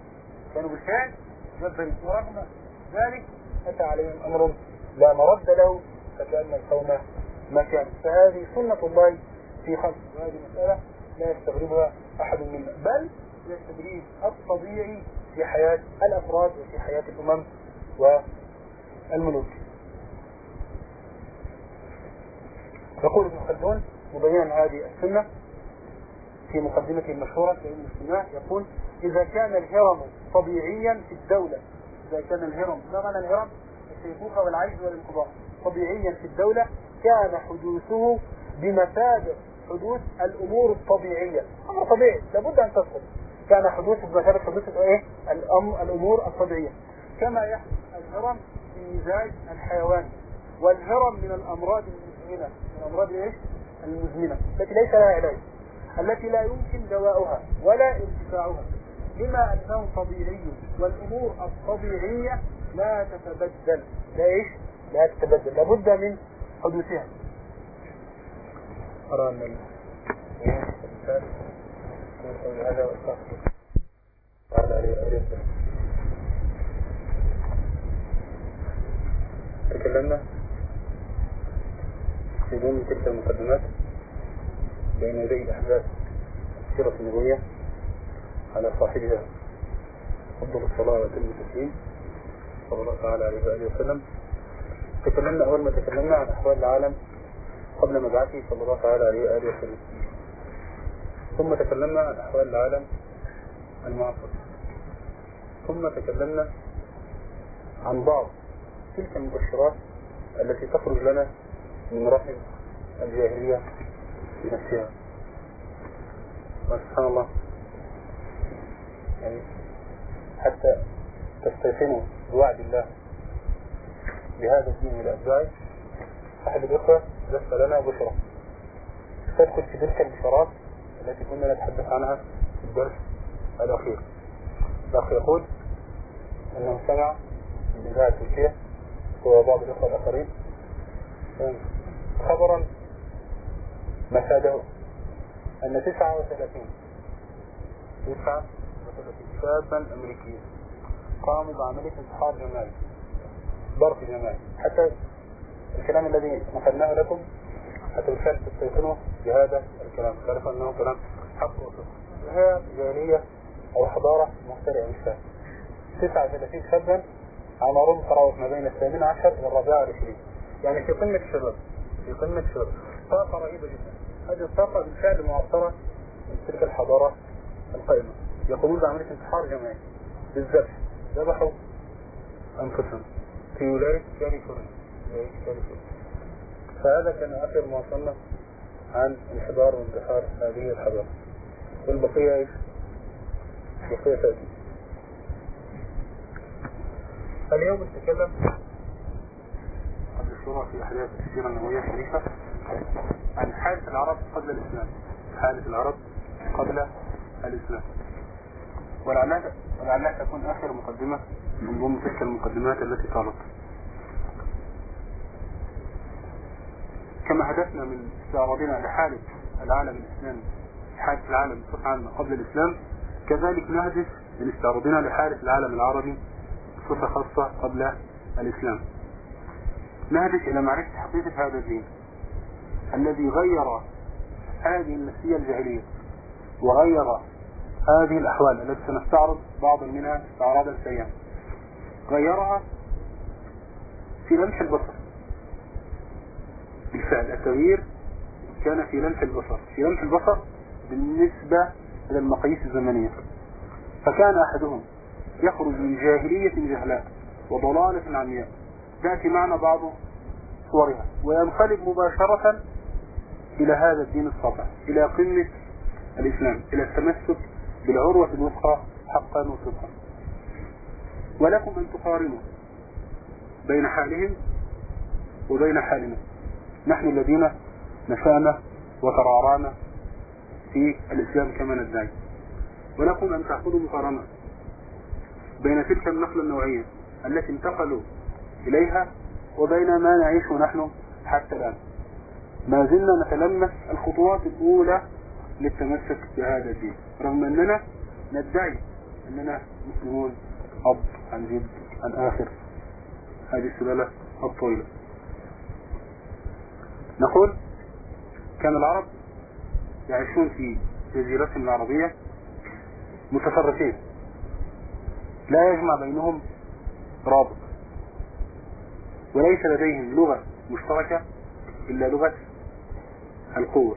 جبارين، ورغم ذلك أتى عليهم أمر لا مرد له فكأن القوم ما كان. فهذه سنة الله في خلق، وهذه مسألة لا يستغربها أحد منا، بل هي التدريج الطبيعي في حياة الأفراد وفي حياة الأمم والملوك. يقول ابن خلدون مبينا هذه السنة في مقدمته المشهورة في علم الاجتماع، يقول إذا كان الهرم طبيعيا في الدولة، إذا كان الهرم ما معنى الهرم؟ الشيخوخة والعجز والانقضاء طبيعيا في الدولة كان حدوثه بمثابة حدوث الأمور الطبيعية. أمر طبيعي لابد أن تسقط، كان حدوث بمثابة حدوث الأمور الطبيعية. كما يحدث الهرم في المزاج الحيواني، والهرم من الأمراض المزمنة، المزمنة التي ليس لها علاج، التي لا يمكن دواؤها ولا ارتفاعها، بما أنه طبيعي، والأمور الطبيعية لا تتبدل، لا تتبدل، لابد من حدوثها. أرى أن هذا وأستغفر تكلمنا في ضمن تلك المقدمات بين يدي أحداث السيرة النبوية على صاحبها أفضل الصلاة وأتم التسليم صلى الله تعالى عليه وآله وسلم. تكلمنا أول ما تكلمنا عن أحوال العالم قبل مبعثه صلى الله تعالى عليه وآله وسلم، ثم تكلمنا عن أحوال العالم المعاصر، ثم تكلمنا عن بعض تلك المبشرات التي تخرج لنا من رحم الجاهلية بنفسها. سبحان الله، يعني حتى تستيقنوا بوعد الله بهذا الدين لأتباعه. أحد الإخوة لف لنا بشرى تدخل في تلك البشرات التي كنا نتحدث عنها في الدرس الأخير. الأخ يقول أنه سمع من إذاعة تركيا وبعض الإخوة الآخرين خبرا مفاده أن 39 شابا أمريكيا قاموا بعملية انتحار جماعي، ضرب جماعي. حتى الكلام الذي نقلناه لكم حتى بالفعل تستيقنوا بهذا الكلام، تعرفوا أنه كلام حق وصدق. هي جاهلية أو حضارة مخترعة مش 39 شابا عمرهم تراوح ما بين 18 إلى 24، يعني في قمة الشباب، في قمة الشباب. طاقة رهيبة جدا. هذه الطاقة بالفعل معصرة من تلك الحضارة القائمة. يقومون بعملية انتحار جماعي بالذبح، ذبحوا أنفسهم في ولاية كاليفورنيا. فهذا كان آخر ما وصلنا عن انحدار وانتحار هذه الحضارة، والبقية ايش؟ بقية تأتي. اليوم نتكلم قبل الشروع في أحداث السيرة النبوية الشريفة عن حالة العرب قبل الإسلام، حالة العرب قبل الإسلام، ولعلها تكون آخر مقدمة من ضمن تلك المقدمات التي طالت. كما هدفنا من استعراضنا لحالة العالم الإسلامي، حالة العالم بصفة عامة قبل الإسلام، كذلك نهدف من استعراضنا لحالة العالم العربي بصفة خاصة قبل الإسلام. نهدف إلى معرفة حقيقة هذا الدين الذي غير هذه النفسية الجاهلية وغير هذه الأحوال التي سنستعرض بعضا منها استعراضا سريعا. غيرها في لمح البصر. بالفعل التغيير كان في لمح البصر، في لمح البصر بالنسبة إلى المقاييس الزمنية. فكان أحدهم يخرج من جاهلية جهلاء وضلالة عمياء تأتي معنا بعض صورها، وينقلب مباشرة إلى هذا الدين الساطع، إلى قمة الإسلام، إلى التمسك بالعروة الوثقى حقا وصدقا. ولكم أن تقارنوا بين حالهم وبين حالنا نحن الذين نشأنا وترعرعنا في الإسلام كما ندعي. ولكم أن تأخذوا مقارنة بين تلك النقلة النوعية التي انتقلوا إليها وبين ما نعيشه نحن حتى الآن. ما زلنا نتلمس الخطوات الأولى للتمسك بهذا الدين، رغم أننا ندعي أننا مسلمون أب عن جد عن آخر هذه السلالة الطويلة. نقول كان العرب يعيشون في جزيرتهم العربية متفرقين، لا يجمع بينهم رابط، وليس لديهم لغة مشتركة إلا لغة القوة.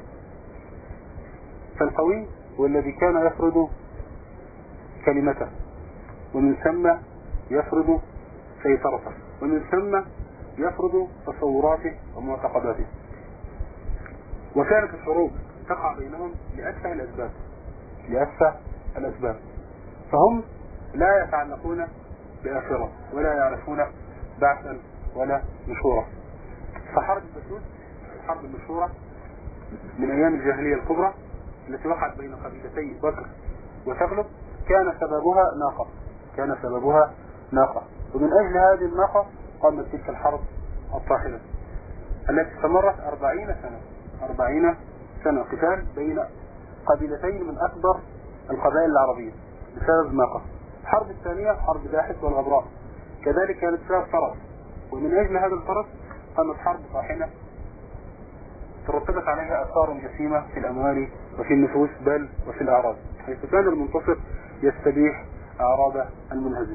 فالقوي هو الذي كان يفرض كلمته، ومن ثم يفرض سيطرته، ومن ثم يفرض تصوراته ومعتقداته. وكانت الحروب تقع بينهم لأتفه الأسباب، فهم لا يتعلقون بآخرة ولا يعرفون بعثا ولا نشورا. فحرب البسوس الحرب المشهورة من أيام الجاهلية الكبرى التي وقعت بين قبيلتي بكر وتغلب كان سببها ناقة، ومن أجل هذه الناقة قامت تلك الحرب الطاحنة التي استمرت 40 سنة قتال بين قبيلتين من أكبر القبائل العربية بسبب ناقة. الحرب الثانية حرب داحس والغبراء كذلك كانت فيها فرس، ومن أجل هذا الفرس قامت حرب طاحنة ترتبت عليها آثار جسيمة في الأموال وفي النفوس بل وفي الأعراض، حيث كان المنتصر يستبيح أعراض المنهزم.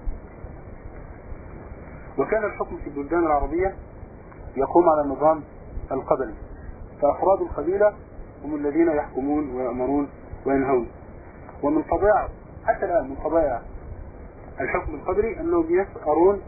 وكان الحكم في البلدان العربية يقوم على النظام القبلي، فأفراد القبيلة هم الذين يحكمون ويأمرون وينهون. ومن طبيعة حتى الآن من طبيعة الحكم القبلي أنهم يسأرون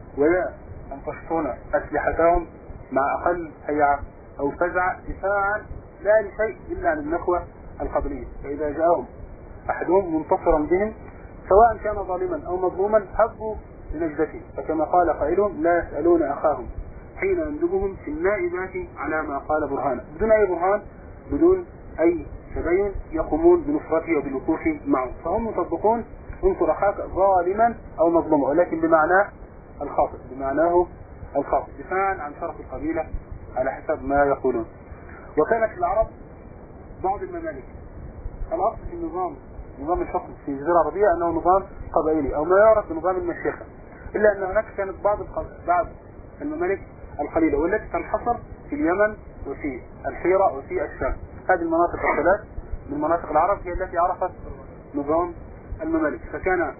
وينتشطون أسلحتهم مع أقل هيعة أو فزع دفاعا لا لشيء إلا عن النخوة القبلية. فإذا جاءهم أحدهم منتصرا بهم سواء كان ظالما أو مظلوما هبوا لنجدته، فكما قال قائلهم لا يسألون أخاهم حين يندبهم في النائبات على ما قال برهانا، بدون أي برهان بدون أي تبين يقومون بنصرته وبالوقوف معه. فهم يطبقون انصر أخاك ظالما أو مظلوما، ولكن بمعناه الخاطئ، بمعناه الخاطئ دفاعا عن شرف القبيلة على حسب ما يقولون. وكانت العرب بعض الممالك الأصل في نظام الحكم في الجزيرة العربية أنه نظام قبائلي أو ما يعرف بنظام المشيخة، إلا أن هناك كانت بعض الممالك القليلة والتي تنحصر في اليمن وفي الحيرة وفي الشام. هذه المناطق الثلاث من مناطق العرب هي التي عرفت نظام الممالك، فكان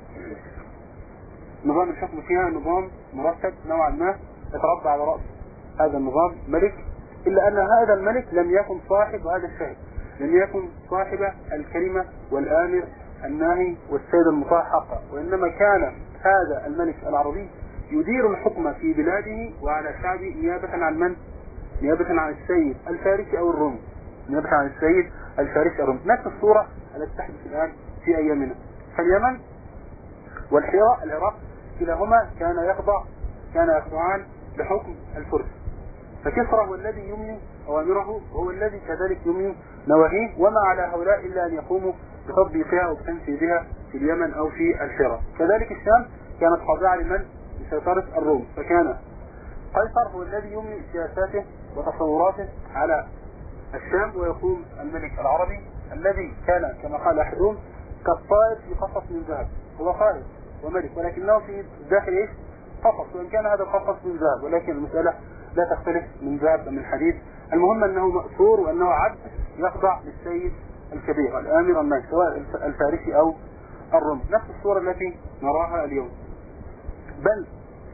نظام الحكم فيها نظام مرتب نوعا ما يتربى على رأس هذا النظام ملك، إلا أن هذا الملك لم يكن صاحب، وهذا الشاهد، لم يكن صاحب الكلمة والآمر الناهي والسيد المطاع حقا، وإنما كان هذا الملك العربي يدير الحكم في بلاده وعلى شعبه نيابة عن من؟ نيابة عن السيد الفارسي أو الرومي، نيابة عن السيد الفارسي أو الرومي. نفس الصورة التي تحدث الآن في أيامنا. فاليمن والحيرة العراق كلاهما كان يخضعان لحكم الفرس، فكسرى هو الذي يمني أوامره وهو الذي كذلك يمني نواهيه، وما على هؤلاء إلا أن يقوموا بتطبيقها وبتنفيذها في اليمن أو في الحيرة. كذلك الشام كانت خاضعة لمن؟ لسيطرة الروم، فكان قيصر هو الذي يمني سياساته وتصوراته على الشام، ويقوم الملك العربي الذي كان كما قال أحدهم كالطائر في قفص من ذهب، هو قائد وملك ولكنه في داخل ايش؟ قفص، وإن كان هذا القفص من ذهب ولكن المسألة لا تختلف من ذهب من حديد، المهم أنه مأثور وأنه عبد يخضع للسيد الكبير الآمر الناهي سواء الفارسي أو الرومي. نفس الصورة التي نراها اليوم، بل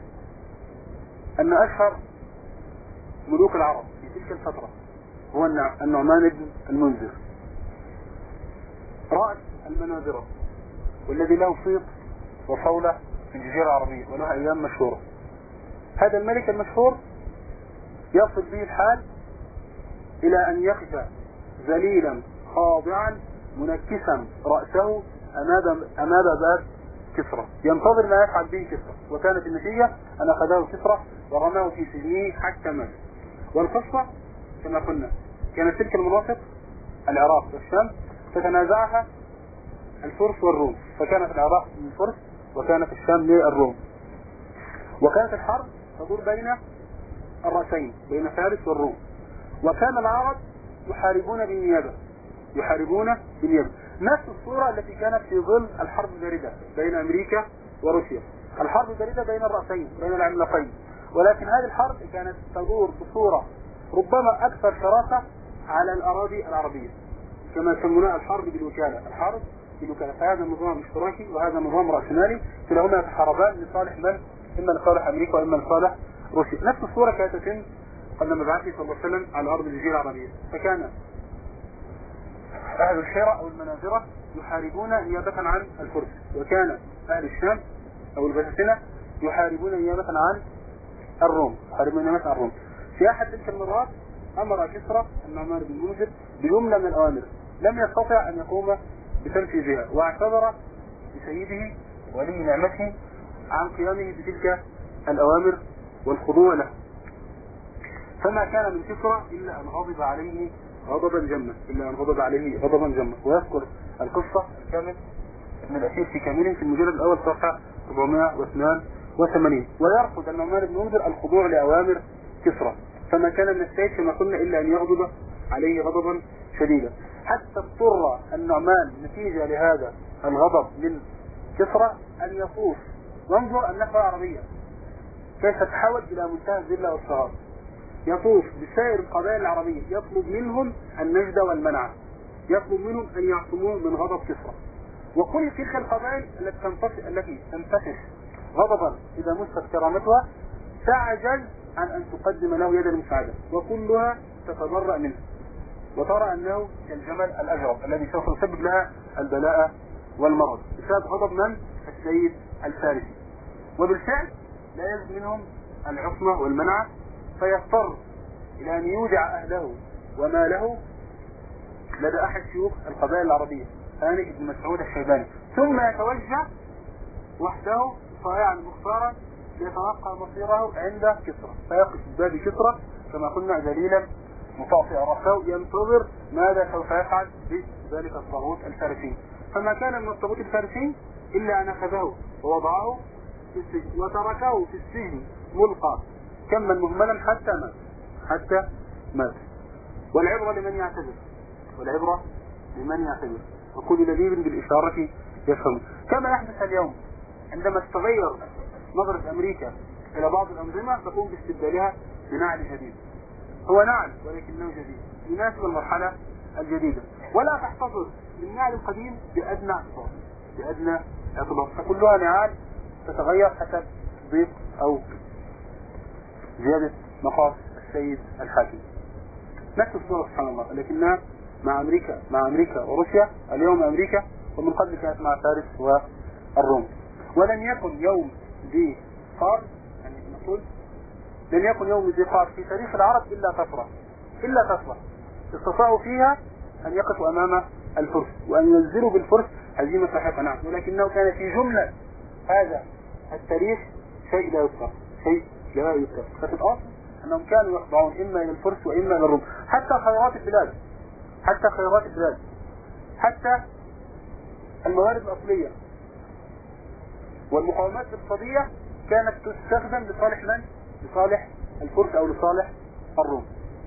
أن أشهر ملوك العرب في تلك الفترة هو النعمان بن المنذر رأس المناذرة، والذي له صيت وصولة في الجزيرة العربية وله أيام مشهورة. هذا الملك المشهور يصل به الحال إلى أن يقف ذليلا خاضعا منكسا رأسه أمام باب كسرى ينتظر ما يفعل به كسرى، وكانت النتيجة أن أخذه كسرى ورماه في سجنه حتى مات. والقصة كما قلنا كانت تلك المناطق العراق والشام تتنازعها الفرس والروم، فكانت العراق للفرس وكانت الشام للروم، وكانت الحرب تدور بين الرأسين بين فارس والروم، وكان العرب يحاربون بالنيابة نفس الصورة التي كانت في ظل الحرب الباردة بين أمريكا وروسيا، الحرب الباردة بين الرأسين بين العملاقين، ولكن هذه الحرب كانت تدور بصورة ربما أكثر شراسة على الأراضي العربية، كما يسمونها الحرب بالوكالة، فهذا نظام اشتراكي وهذا نظام رأسمالي، كلاهما يتحاربان لصالح من؟ إما لصالح أمريكا وإما لصالح روسيا. نفس الصورة كانت تتم قبل مبعثه صلى الله عليه وسلم على أرض الجزيرة العربية، فكان أهل الحيرة أو المناذرة يحاربون نيابة عن الفرس، وكان أهل الشام أو البساتنة يحاربون نيابة عن الروم. في أحد تلك المرات أمر كسرى النعمان بن المنذر بجملة من الأوامر لم يستطع أن يقوم بتنفيذها، واعتذر لسيده ولي نعمته عن قيامه بتلك الأوامر والخضوع له، فما كان من كسرى إلا أن غضب عليه غضبا جما. ويذكر القصة الكامل ابن الأثير في كامله في المجلد الأول صفحة 482، ويرفض النعمان بن المنذر الخضوع لأوامر كسرى، فما كان من السيد كما قلنا إلا أن يغضب عليه غضبا شديدا، حتى اضطر النعمان نتيجة لهذا الغضب من كسرى أن يطوف، وانظر النخوة العربية كيف تحول إلى منتهى الذلة والصغار، يطوف بسائر القبائل العربية يطلب منهم النجد والمنع، يطلب منهم أن يعصموه من غضب كسرى. وكل تلك القبائل التي تنفسح غضبا إذا مست كرامتها تعجز عن أن تقدم له يد المساعدة، وكلها تتبرأ منه وترى أنه كالجمل الأجرب الذي سوف يسبب لها البلاء والمرض بسبب غضب من؟ السيد الفارسي. وبالفعل لا يجد منهم العصمة والمنع، فيضطر إلى أن يودع أهله وماله لدى أحد شيوخ القبائل العربية هانئ بن مسعود الشيباني، ثم يتوجه وحده صائعا مختارا ليتوقع مصيره عند كسرى، فيقف بباب كسرى كما قلنا ذليلا مطافئا رأسه ينتظر ماذا سوف يفعل بذلك الطاغوت الفارسي. فما كان من الطاغوت الفارسي إلا أن أخذه ووضعه في السجن وتركه في السجن ملقى كما مهملا حتى مات. والعبرة لمن يعتبر، والعبرة لمن يعتبر، وكل لبيب بالإشارة يفهم. كما يحدث اليوم عندما تتغير نظرة أمريكا إلى بعض الأنظمة تقوم باستبدالها بنعل جديد، هو نعل ولكنه جديد يناسب المرحلة الجديدة، ولا تحتفظ بالنعل القديم بأدنى اعتبار، فكلها نعال تتغير حسب ضيق أو زيادة مقاس السيد الحاكم. نفس الصورة سبحان الله، لكنها مع أمريكا وروسيا اليوم أمريكا، ومن قبل كانت مع فارس والروم. ولن يكن يوم ذي قار، يعني نقول لن يكن يوم ذي قار في تاريخ العرب إلا كسرى استطاعوا فيها أن يقفوا أمام الفرس وأن ينزلوا بالفرس هزيمة ساحقة، نعم، ولكنه كان في جملة هذا التاريخ شيء لا يذكر. ففي الأصل أنهم كانوا يخضعون إما إلى الفرس وإما إلى الروم، حتى خيرات البلاد، حتى الموارد الأصلية والمقاومات الاقتصادية كانت تستخدم لصالح من؟ لصالح الفرس أو لصالح الروم.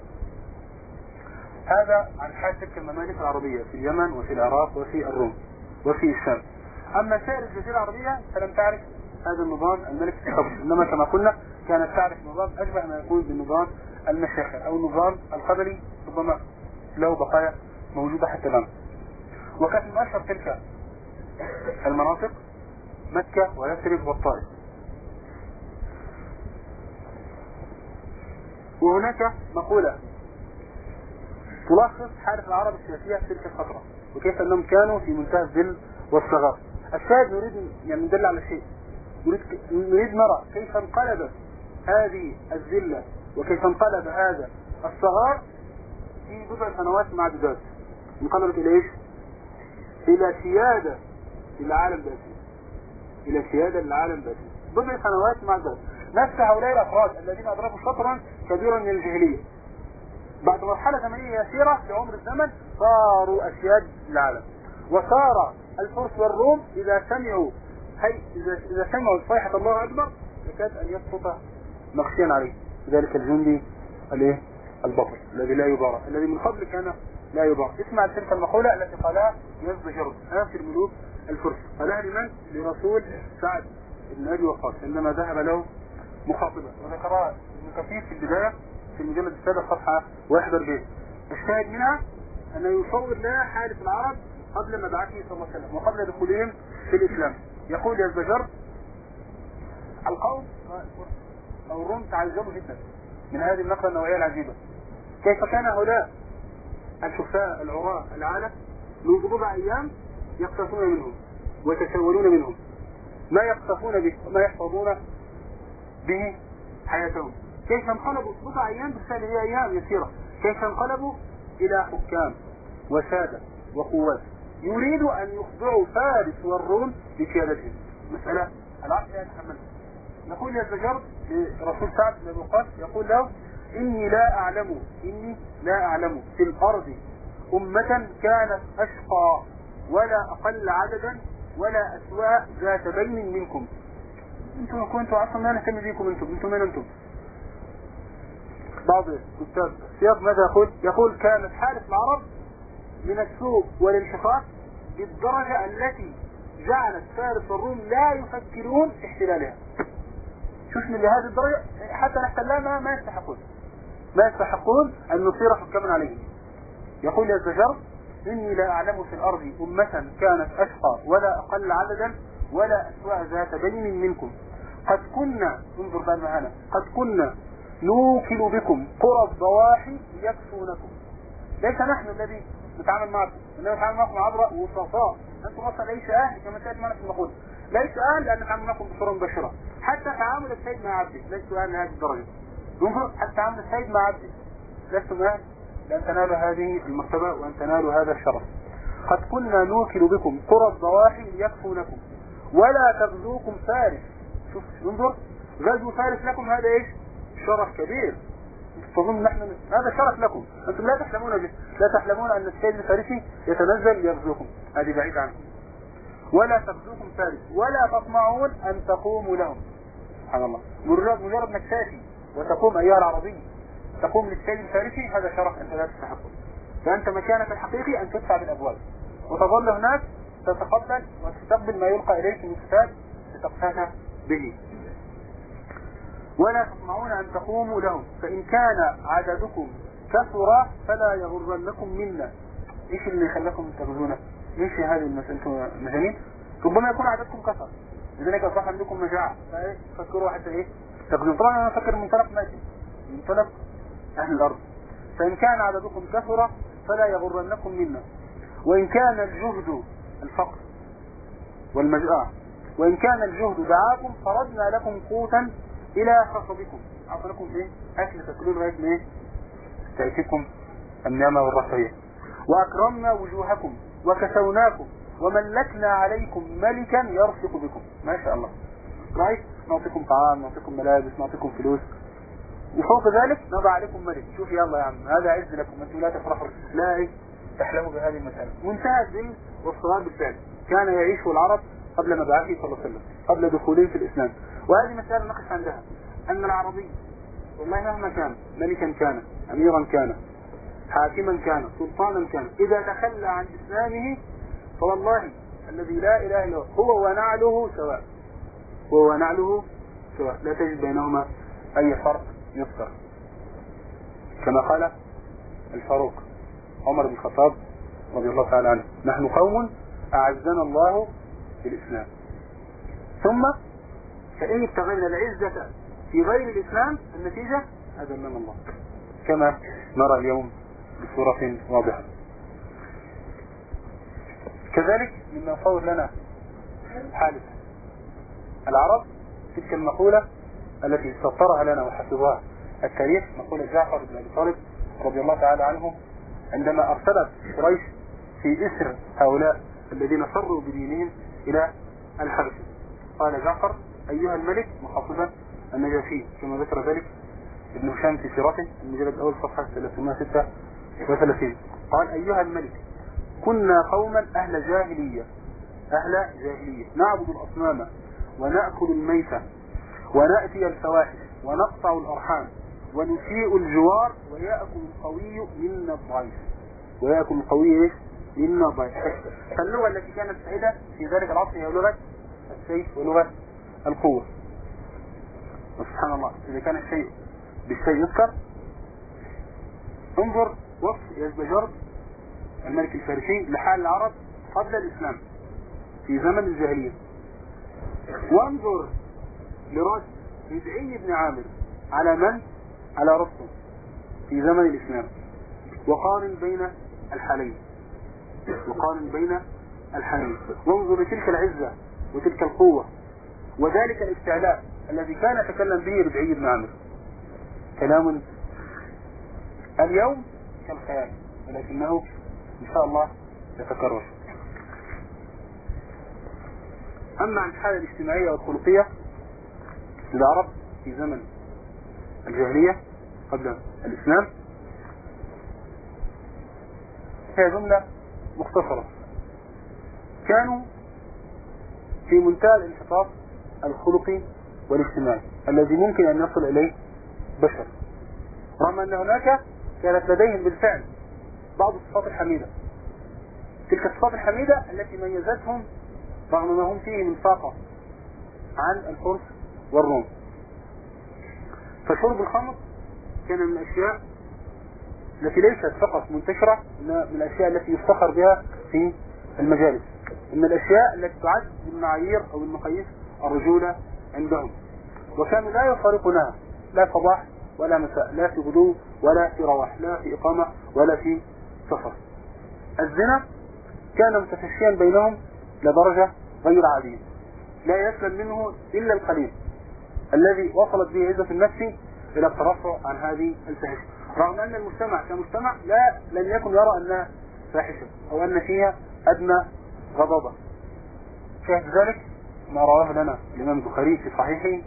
هذا عن حال تلك الممالك العربية في اليمن وفي العراق وفي الروم وفي الشام. أما سائر الجزيرة العربية فلم تعرف هذا النظام الملكي قبل، إنما كما قلنا كانت تعرف نظام أشبه ما يكون بالنظام المشاخر أو النظام القبلي، ربما له بقايا موجودة حتى الآن. وكانت من أشهر تلك المناطق مكة ويثرب والطائف. وهناك مقولة تلخص حالة العرب السياسية في تلك الفترة وكيف أنهم كانوا في منتهى الذل والصغار. الشاهد نريد يعني ندل على شيء، نريد نرى كيف انقلبت هذه الذلة وكيف انقلب هذا الصغار في بضع سنوات معدودات. انقلبت إلى إيش؟ إلى سيادة للعالم بأسره، إلى سيادة للعالم بأسره، بضع سنوات معدودات. نفس هؤلاء الأفراد الذين أدركوا شطرا كبيرا من الجاهلية بعد مرحلة زمنية يسيرة في عمر الزمن صاروا أسياد العالم. وصار الفرس والروم إذا سمعوا صيحة الله أكبر يكاد أن يسقط مغشيا عليه ذلك الجندي البطل الذي لا يبارى، الذي من قبل كان لا يبارى. اسمع تلك المقولة التي قالها يزدجر آخر ملوك الفرس، قالها لمن؟ لرسول سعد بن أبي وقاص عندما ذهب له مخاطبا، وذكرها ابن كثير في البداية في المجلد السابع صفحة 41. الشاهد منها أنه يصور لها حالة العرب قبل مبعثه صلى الله عليه وسلم وقبل دخولهم في الإسلام. يقول يزدجر القوم أو الروم تعجبوا جدا من هذه النقلة النوعية العجيبة، كيف كان هؤلاء الشفاء العراة العالم منذ بضع أيام يقتصون منهم ويتسولون منهم ما يقتصون به وما يحفظون به حياتهم. كيف انقلبوا بضع أيام، بالفعل هي أيام يسيرة، كيف انقلبوا إلى حكام وسادة وقوات يريدوا أن يخضعوا فارس والروم بسيادتهم. مسألة العقل لا يتحملها. يقول يزدجر لرسول سعد بن أبي وقاص يقول له إني لا أعلم في الأرض أمة كانت أشقى ولا أقل عددا ولا أسواء ذات بين منكم. انتم كنتوا اصلا ما نهتم بيكم، انتم من انتم. بعض كتاب السياق ماذا يقول كانت حالة العرب من السوء والانحطاط بالدرجة التي جعلت فارس والروم لا يفكرون في احتلالها. شوف من لهذه الدرجة حتى نحتلها ما يستحقون. ما يستحقون أن نصير حكاما عليهم. يقول الزجر: إني لا أعلم في الأرض أمة كانت أشقى ولا أقل عددا ولا أسوأ ذات بين منكم، قد كنا، انظر بقى معنا، قد كنا نوكل بكم قرى الضواحي يكفونكم. ليس نحن الذي نتعامل معكم، إنما نتعامل معكم عبر وسطاء. أنتم أصلا ليس أهل، كما سألت معنا في المقولة، ليس أهل أن نتعامل معكم بصورة مباشرة. حتى تعامل السيد مع عبده ليسوا أهل لهذه الدرجة. انظر، حتى تعامل السيد مع عبده لستم أهل لأن تنالوا هذه المرتبة وأن تنالوا هذا الشرف. قد كنا نوكل بكم قرى الضواحي يكفونكم ولا تغزوكم فارس. شوف، انظر، غزو فارس لكم هذا ايش؟ شرف كبير. تظن نحن هذا شرف لكم، انتم لا تحلمون به، لا تحلمون ان السيد الفارسي يتنزل يغزوكم، هذه بعيد عنكم. ولا تغزوكم فارس ولا تطمعون ان تقوموا لهم. سبحان الله، مجرد انك تاتي وتقوم ايها العربي تقوم للسيد الفارسي، هذا شرف انت لا تستحقه. فانت مكانك الحقيقي ان تدفع بالابواب وتظل هناك تتقبل وتستقبل ما يلقى اليك من كتاب لتقتنع به. ولا تطمعون ان تقوموا لهم، فان كان عددكم كثر فلا يغرنكم منا. ايش اللي خلاكم تغزونا؟ ايش هذه المسألة مجانين؟ ربما يكون عددكم كثر لذلك اصبح عندكم مجاعة فكروا حتى ايه تغزون. طبعا انا افكر من منطلق ماشي، من منطلق اهل الارض. فان كان عددكم كثر فلا يغرنكم منا، وان كان الجهد الفقر والمجاعة، وان كان الجهد دعاكم فردنا لكم قوتا الى خصبكم، اعطيناكم ايه اكل تاكلون لغايه ما ايه تاتيكم النعمه والرفاهيه، واكرمنا وجوهكم وكسوناكم وملكنا عليكم ملكا يرفق بكم. ما شاء الله، رايت، نعطيكم طعام، نعطيكم ملابس، نعطيكم فلوس، وفوق ذلك نضع عليكم ملك. شوف يلا يا عم، هذا عز لكم، انتم لا تفرحوا، لا ايه تحلموا بهذه المسألة. منتهى الذل والصغار بالفعل كان يعيشه العرب قبل مبعثه صلى الله عليه وسلم، قبل دخوله في الإسلام. وهذه مسألة نقف عندها، أن العربي والله مهما كان، ملكا كان، أميرا كان، حاكما كان، سلطانا كان، إذا تخلى عن إسلامه فوالله الذي لا إله إلا هو ونعله سواء، هو ونعله سواء، لا تجد بينهما أي فرق يذكر. كما قال الفاروق عمر بن الخطاب رضي الله تعالى عنه: نحن قوم أعزنا الله بالإسلام، ثم فإن ابتغينا العزة في غير الإسلام النتيجة أذلنا الله، كما نرى اليوم بصورة واضحة. كذلك مما يصور لنا حالة العرب تلك المقولة التي سطرها لنا وحفظها التاريخ، مقولة جعفر بن أبي طالب رضي الله تعالى عنه عندما أرسلت قريش في إسر هؤلاء الذين فروا بدينهم إلى الحبشة. قال جعفر: أيها الملك، مخاطبا النجاشي، كما ذكر ذلك ابن هشام في سيرته المجلد الأول صفحة 336. قال: أيها الملك، كنا قوما أهل جاهلية نعبد الأصنام ونأكل الميتة ونأتي الفواحش ونقطع الأرحام ونسيء الجوار ويأكل القوي منا الضعيف. ويأكل القوي منا الضعيف. فاللغة التي كانت سائدة في ذلك العصر هي لغة السيف ولغة القوة. وسبحان الله، إذا كان الشيء بالشيء يذكر. انظر وصف يزدجرد الملك الفارسي لحال العرب قبل الإسلام في زمن الجاهلية، وانظر لرد ربعي بن عامر على من؟ على رستم في زمن الإسلام، وقارن بين الحالين، وانظر لتلك العزة وتلك القوة وذلك الاستعلاء الذي كان يتكلم به ربعي بن عامر، كلام اليوم كالخيال، ولكنه إن شاء الله يتكرر. أما عن الحالة الاجتماعية والخلقية للعرب في زمن الجاهلية قبل الإسلام، هي جملة مختصرة. كانوا في منتهى الانحطاط الخلقي والاجتماعي الذي ممكن أن يصل إليه بشر، رغم أن هناك كانت لديهم بالفعل بعض الصفات الحميدة، تلك الصفات الحميدة التي ميزتهم رغم ما هم فيه من فاقة عن الفرس والروم. فشرب الخمر كان من الأشياء التي ليست فقط منتشرة، من الأشياء التي يفتخر بها في المجالس، من الأشياء التي تعد بالمعايير أو المقاييس الرجولة عندهم، وكانوا لا يفارقونها لا صباح ولا مساء، لا في غدو ولا في رواح، لا في إقامة ولا في سفر. الزنا كان متفشيا بينهم لدرجة غير عادية، لا يسلم منه إلا القليل الذي وصلت به عزة النفس إلى الترفع عن هذه الفاحشة، رغم أن المجتمع كمجتمع لم يكن يرى أنها فاحشة أو أن فيها أدنى غضاضة. شاهد ذلك ما رواه لنا الإمام البخاري في صحيحه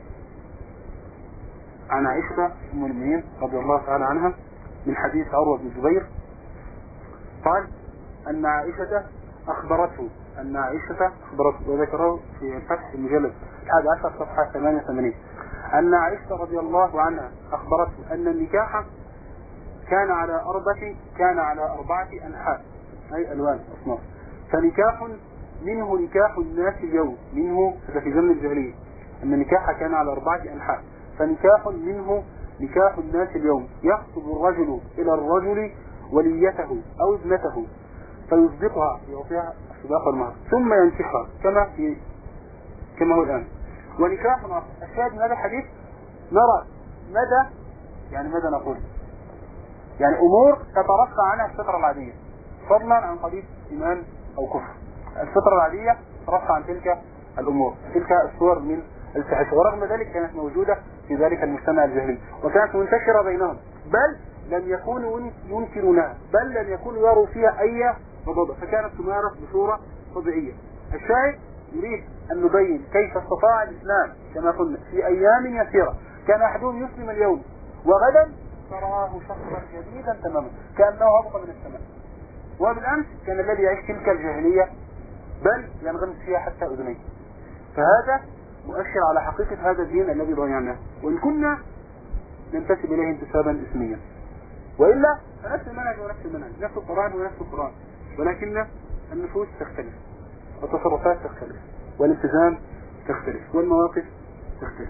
عن عائشة أم المؤمنين رضي الله تعالى عنها من حديث عروة بن الزبير قال أن عائشة أخبرته وذكره في الفتح المجلد 11 صفحة 88 أن عائشة رضي الله عنها أخبرته أن النكاح كان على أربعة أنحاء، أي ألوان أصناف، فنكاح منه نكاح الناس اليوم، منه في زمن الجاهلية أن النكاح كان على 4 أنحاء، فنكاح منه نكاح الناس اليوم، يخطب الرجل إلى الرجل وليته أو ابنته فيصدقها يعطيها الصداق والمهر ثم ينكحها كما هو الآن. ونكاح آخر، الشاهد من هذا الحديث نرى مدى نقول يعني أمور تترفع عنها الفطرة العادية، فضلا عن قضية إيمان أو كفر. الفطرة العادية ترفع عن تلك الأمور، تلك الصور من الفاحشة، ورغم ذلك كانت موجودة في ذلك المجتمع الجاهلي، وكانت منتشرة بينهم، بل لم يكونوا ينكرونها، بل لم يكونوا يروا فيها أي مضادة، فكانت تمارس بصورة طبيعية. الشاهد يريد أن نبين كيف استطاع الإسلام كما قلنا في أيام يسيرة، كان أحدهم يسلم اليوم وغدا تراه شخصا جديدا تماما كأنه هبط من السماء، وبالأمس كان الذي يعيش تلك الجاهلية بل ينغمس فيها حتى أذنيه. فهذا مؤشر على حقيقة هذا الدين الذي ضيعناه، وإن كنا ننتسب إليه انتسابا اسميا، وإلا فنفس المنهج ونفس المنهج، نفس القرآن ونفس القرآن، ولكن النفوس تختلف، والتصرفات تختلف، والالتزام تختلف، والمواقف تختلف.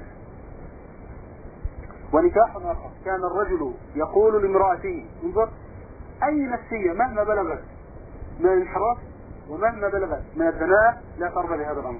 ونكاح آخر كان الرجل يقول لامرأته، انظر أي نفسية مهما بلغت من الانحراف ومهما بلغت من الدناءة لا ترضى بهذا الأمر،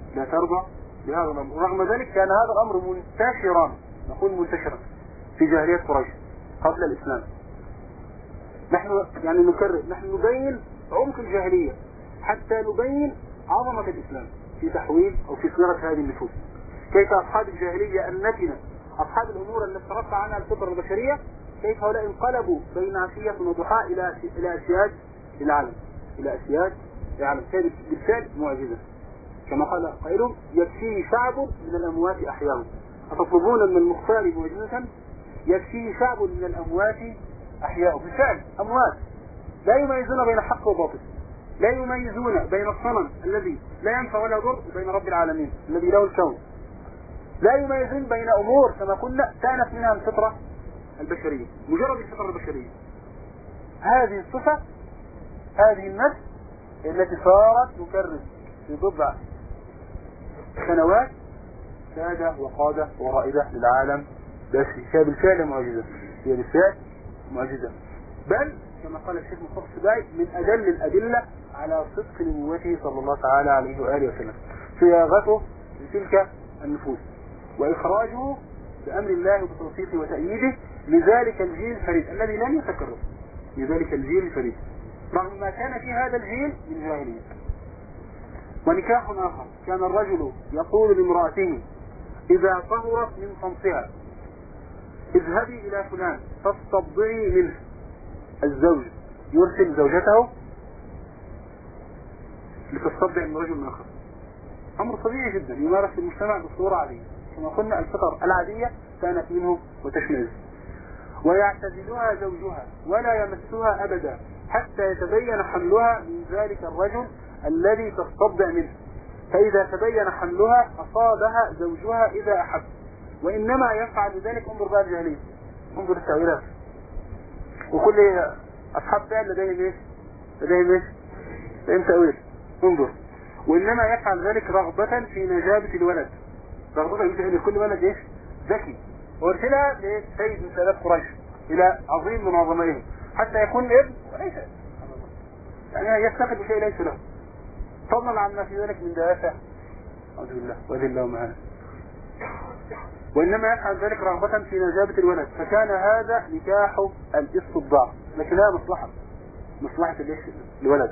رغم ذلك كان هذا الأمر منتشرا، نقول منتشرا في جاهلية قريش قبل الإسلام. نحن يعني نحن نبين عمق الجاهلية حتى نبين عظمة الإسلام في تحويل أو في صياغة هذه النفوس، كيف أصحاب الجاهلية النتنة، أصحاب الأمور التي ترفع عنها الفطرة البشرية، كيف هؤلاء انقلبوا بين عشية وضحاها إلى أسياد العالم، كانت بالفعل معجزة، كما قال قائلهم يكفيه شعب من الأموات أحياهم، أتطلبون من المختار معجزة؟ يكفيه شعب من الأموات أحياهم. بالفعل أموات لا يميزون بين حق وباطل، لا يميزون بين الصنم الذي لا ينفع ولا يضر وبين رب العالمين الذي له الكون، لا يميزون بين أمور كما قلنا كانت منها الفطرة البشرية، مجرد الفطرة البشرية. هذه الصفة، هذه النفس التي صارت تكرس في بضع سنوات سادة وقادة ورائدة للعالم، بس هي بالفعل معجزة، بل كما قال الشيخ مصطفى السباعي من أدل الأدلة على صدق نبوته صلى الله تعالى عليه وآله وسلم، صياغته لتلك النفوس وإخراجه بأمر الله وبتوفيقه وتأييده لذلك الجيل الفريد الذي لن يتكرر، لذلك الجيل الفريد رغم ما كان في هذا الجيل من جاهلية. ونكاح آخر كان الرجل يقول لامرأته إذا طهرت من صمتها اذهبي إلى فلان فاستبضعي منه. الزوج يرسل زوجته لتستبضع من رجل آخر، أمر طبيعي جدا يمارس في المجتمع بصورة عادية، كما قلنا الفطر العادية كانت منه وتشمئز. ويعتزلها زوجها ولا يمسها أبدا حتى يتبين حملها من ذلك الرجل الذي تستبضع منه، فإذا تبين حملها أصابها زوجها إذا أحب، وإنما يفعل ذلك. انظر بقى الجاهلية، انظر التأويلات، وكل أصحاب فعل لديهم تأويل. انظر، وإنما يفعل ذلك رغبة في نجابة الولد، رغبة في كل ولد ذكي وارسلها لسيد من سادات قريش، الى عظيم من عظمائهم، حتى يكون ابن وليس يعني يستفد بشيء ليس له، فضلا عن ما في ذلك من دافع أعوذ بالله وذل ومهانة. وإنما يفعل ذلك رغبة في نجابة الولد، فكان هذا نكاح الاستبضاع، لكنها مصلحة الولد.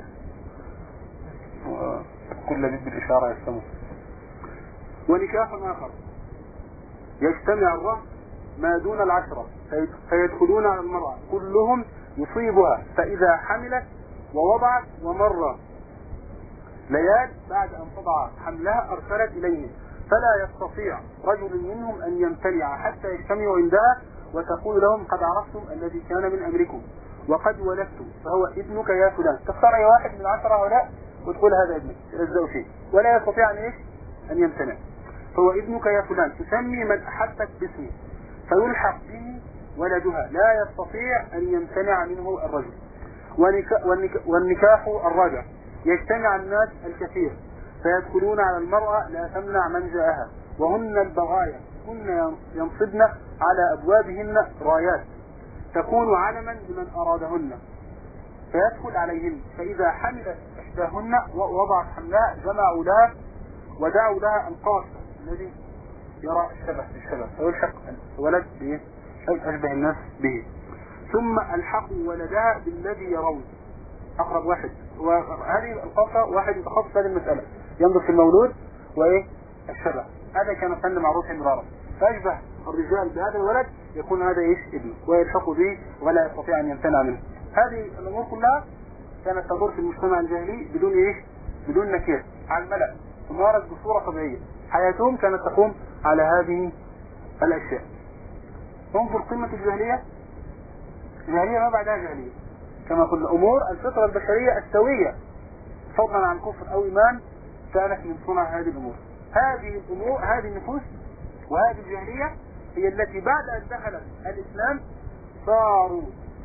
كل بيت بالإشارة يستمر. ونكاح آخر يجتمع الرهط ما دون 10 فيدخلون على المرأة كلهم يصيبها، فإذا حملت ووضعت ومر ليال بعد أن تضع حملها أرسلت إليهم، فلا يستطيع رجل منهم أن يمتنع حتى يجتمعوا عندها وتقول لهم قد عرفتم الذي كان من أمركم وقد ولدت فهو ابنك يا فلان. تختار أي واحد من 10 هؤلاء وتقول هذا ابنك تلزق فيه، ولا يستطيع أن يمتنع. فهو ابنك يا فلان، تسمي من أحبت باسمه فيلحق به ولدها، لا يستطيع أن يمتنع منه الرجل. والنكاح الرابع يجتمع الناس الكثير فيدخلون على المرأة لا تمنع من جاءها، وهن البغايا كن ينصبن على أبوابهن رايات تكون علما لمن أرادهن، فيدخل عليهن، فإذا حملت إحداهن ووضعت حملها جمعوا لها ودعوا لها القاصة الذي يرى الشبه بالشبه، فيلحق الولد أشبه الناس به، ثم الحقوا ولدها بالذي يرون أقرب واحد. وهذه القاصة واحد يتخصص هذه المسألة، ينظر في المولود الشبه، هذا كان فن معروف مرارا، فأشبه الرجال بهذا الولد يكون هذا ابنه ويلحق به ولا يستطيع أن يمتنع منه. هذه الأمور كلها كانت تدور في المجتمع الجاهلي بدون نكير على الملأ، تمارس بصورة طبيعية، حياتهم كانت تقوم على هذه الأشياء. انظر قمة الجاهلية ما بعدها جاهلية، كما قلنا أمور الفطرة البشرية السوية فضلا عن كفر أو إيمان كانت من صنع هذه الأمور. هذه النفوس وهذه الجاهلية هي التي بعد أن دخلت الإسلام صاروا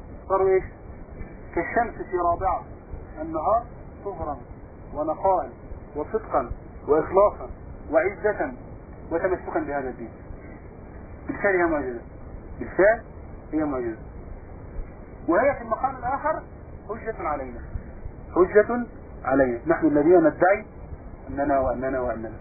كالشمس في رابعة النهار، طهرا ونقاء وصدقا وإخلاصا وعزة وتمسكا بهذا الدين. بالفعل هي معجزة، وهي في المقام الآخر حجة علينا نحن الذين ندعي أننا.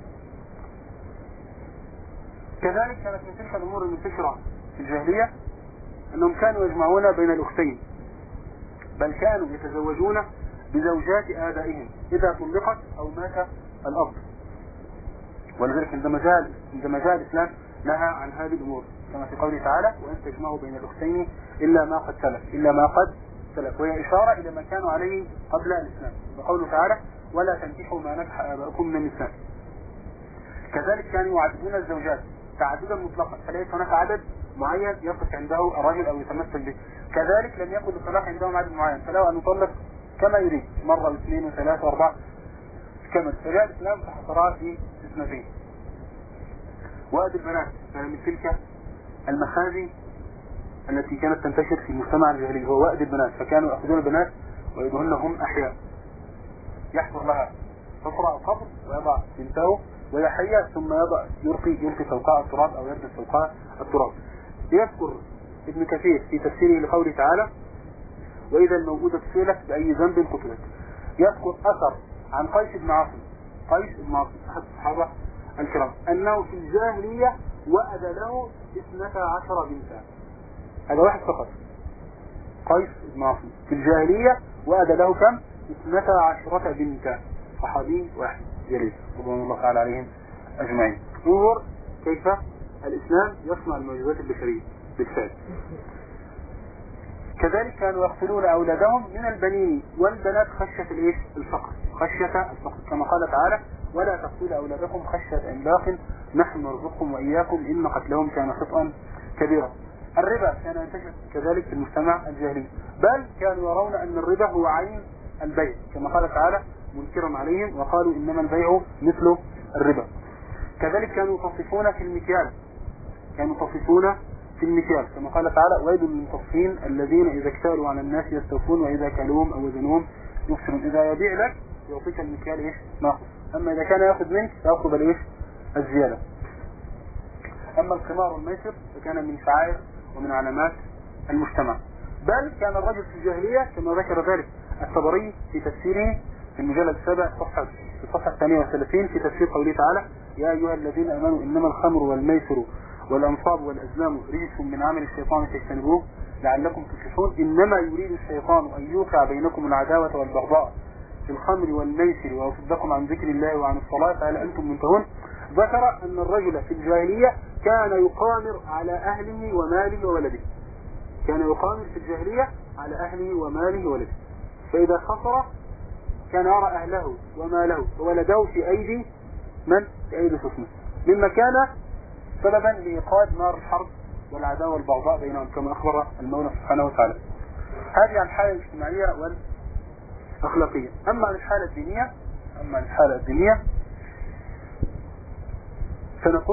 كذلك كانت من تلك الأمور المنتشرة في الجاهلية أنهم كانوا يجمعون بين الأختين، بل كانوا يتزوجون بزوجات آبائهم إذا طلقت أو مات الأب. ولذلك عندما جاء الإسلام نهى عن هذه الأمور، كما في قوله تعالى وأن تجمعوا بين الأختين إلا ما قد سلف، وهي إشارة إلى ما كانوا عليه قبل الإسلام، وقوله تعالى ولا تنكحوا ما نكح آباؤكم من النساء. كذلك كانوا يعددون الزوجات تعددا مطلقا، فليس هناك عدد معين يقف عنده الرجل أو يتمثل به. كذلك لم يكن للطلاق عندهم عدد معين، فله أن يطلق كما يريد مرة واثنين وثلاثة واربعة كما. فجاء الإسلام فحصرها في اثنتين. وأد البنات كان من تلك المخازي التي كانت تنتشر في المجتمع الجاهلي، هو وأد البنات، فكانوا يأخذون البنات ويدهن لهم أحياء، يحفر لها حفرة أو قبر ويضع بنته وهي حية، ثم يلقي فوقها التراب أو يلبس فوقها التراب. يذكر ابن كثير في تفسيره لقوله تعالى وإذا الموءودة سئلت بأي ذنب قتلت، يذكر أثر عن قيس بن عاصم أحد الصحابة الكرام أنه في الجاهلية وأد له 12 بنتا. هذا واحد فقط، قيس بن عاصم في الجاهلية وأد له كم؟ 12 بنتا، صحابي واحد جليل رضوان الله تعالى عليهم أجمعين. انظر كيف الإسلام يصنع المعجزات البشرية بالفعل. كذلك كانوا يقتلون أولادهم من البنين والبنات خشية الفقر كما قال تعالى ولا تقتلوا أولادكم خشية إملاق نحن نرزقكم وإياكم إن قتلهم كان خطأ كبيرا. الربا كان ينتشر كذلك في المجتمع الجاهلي، بل كانوا يرون أن الربا هو عين البيع، كما قال تعالى منكرا عليهم وقالوا إنما البيع مثل الربا. كذلك كانوا يطففون في المكيال كما قال تعالى ويل للمطففين الذين إذا اكتالوا على الناس يستوفون وإذا كالوهم أو وزنوهم يخسرون. إذا يبيع لك يعطيك المكيال ناقص، أما إذا كان يأخذ منك يأخذ الزيادة. أما القمار والميسر فكان من شعائر ومن علامات المجتمع. بل كان الرجل في الجاهلية كما ذكر ذلك الطبري في تفسيره في المجلد 7 في الصفحة 38 في تفسير قوله تعالى: يا أيها الذين آمنوا إنما الخمر والميسر والأنصاب والأزلام رجس من عمل الشيطان فاجتنبوه لعلكم تفلحون إنما يريد الشيطان أن يوقع بينكم العداوة والبغضاء في الخمر والميسر ويصدكم عن ذكر الله وعن الصلاة فهل أنتم منتهون. ذكر أن الرجل في الجاهلية كان يقامر على أهله وماله وولده، كان يقامر في الجاهلية على أهله وماله وولده، فإذا خسر كان يرى أهله وماله وولده في أيدي من؟ في أيدي خصمه، مما كان سببا لإيقاد نار الحرب والعداوة والبغضاء بينهم كما أخبر المولى سبحانه وتعالى. هذه عن الحالة الاجتماعية والأخلاقية. أما عن الحالة الدينية فنقول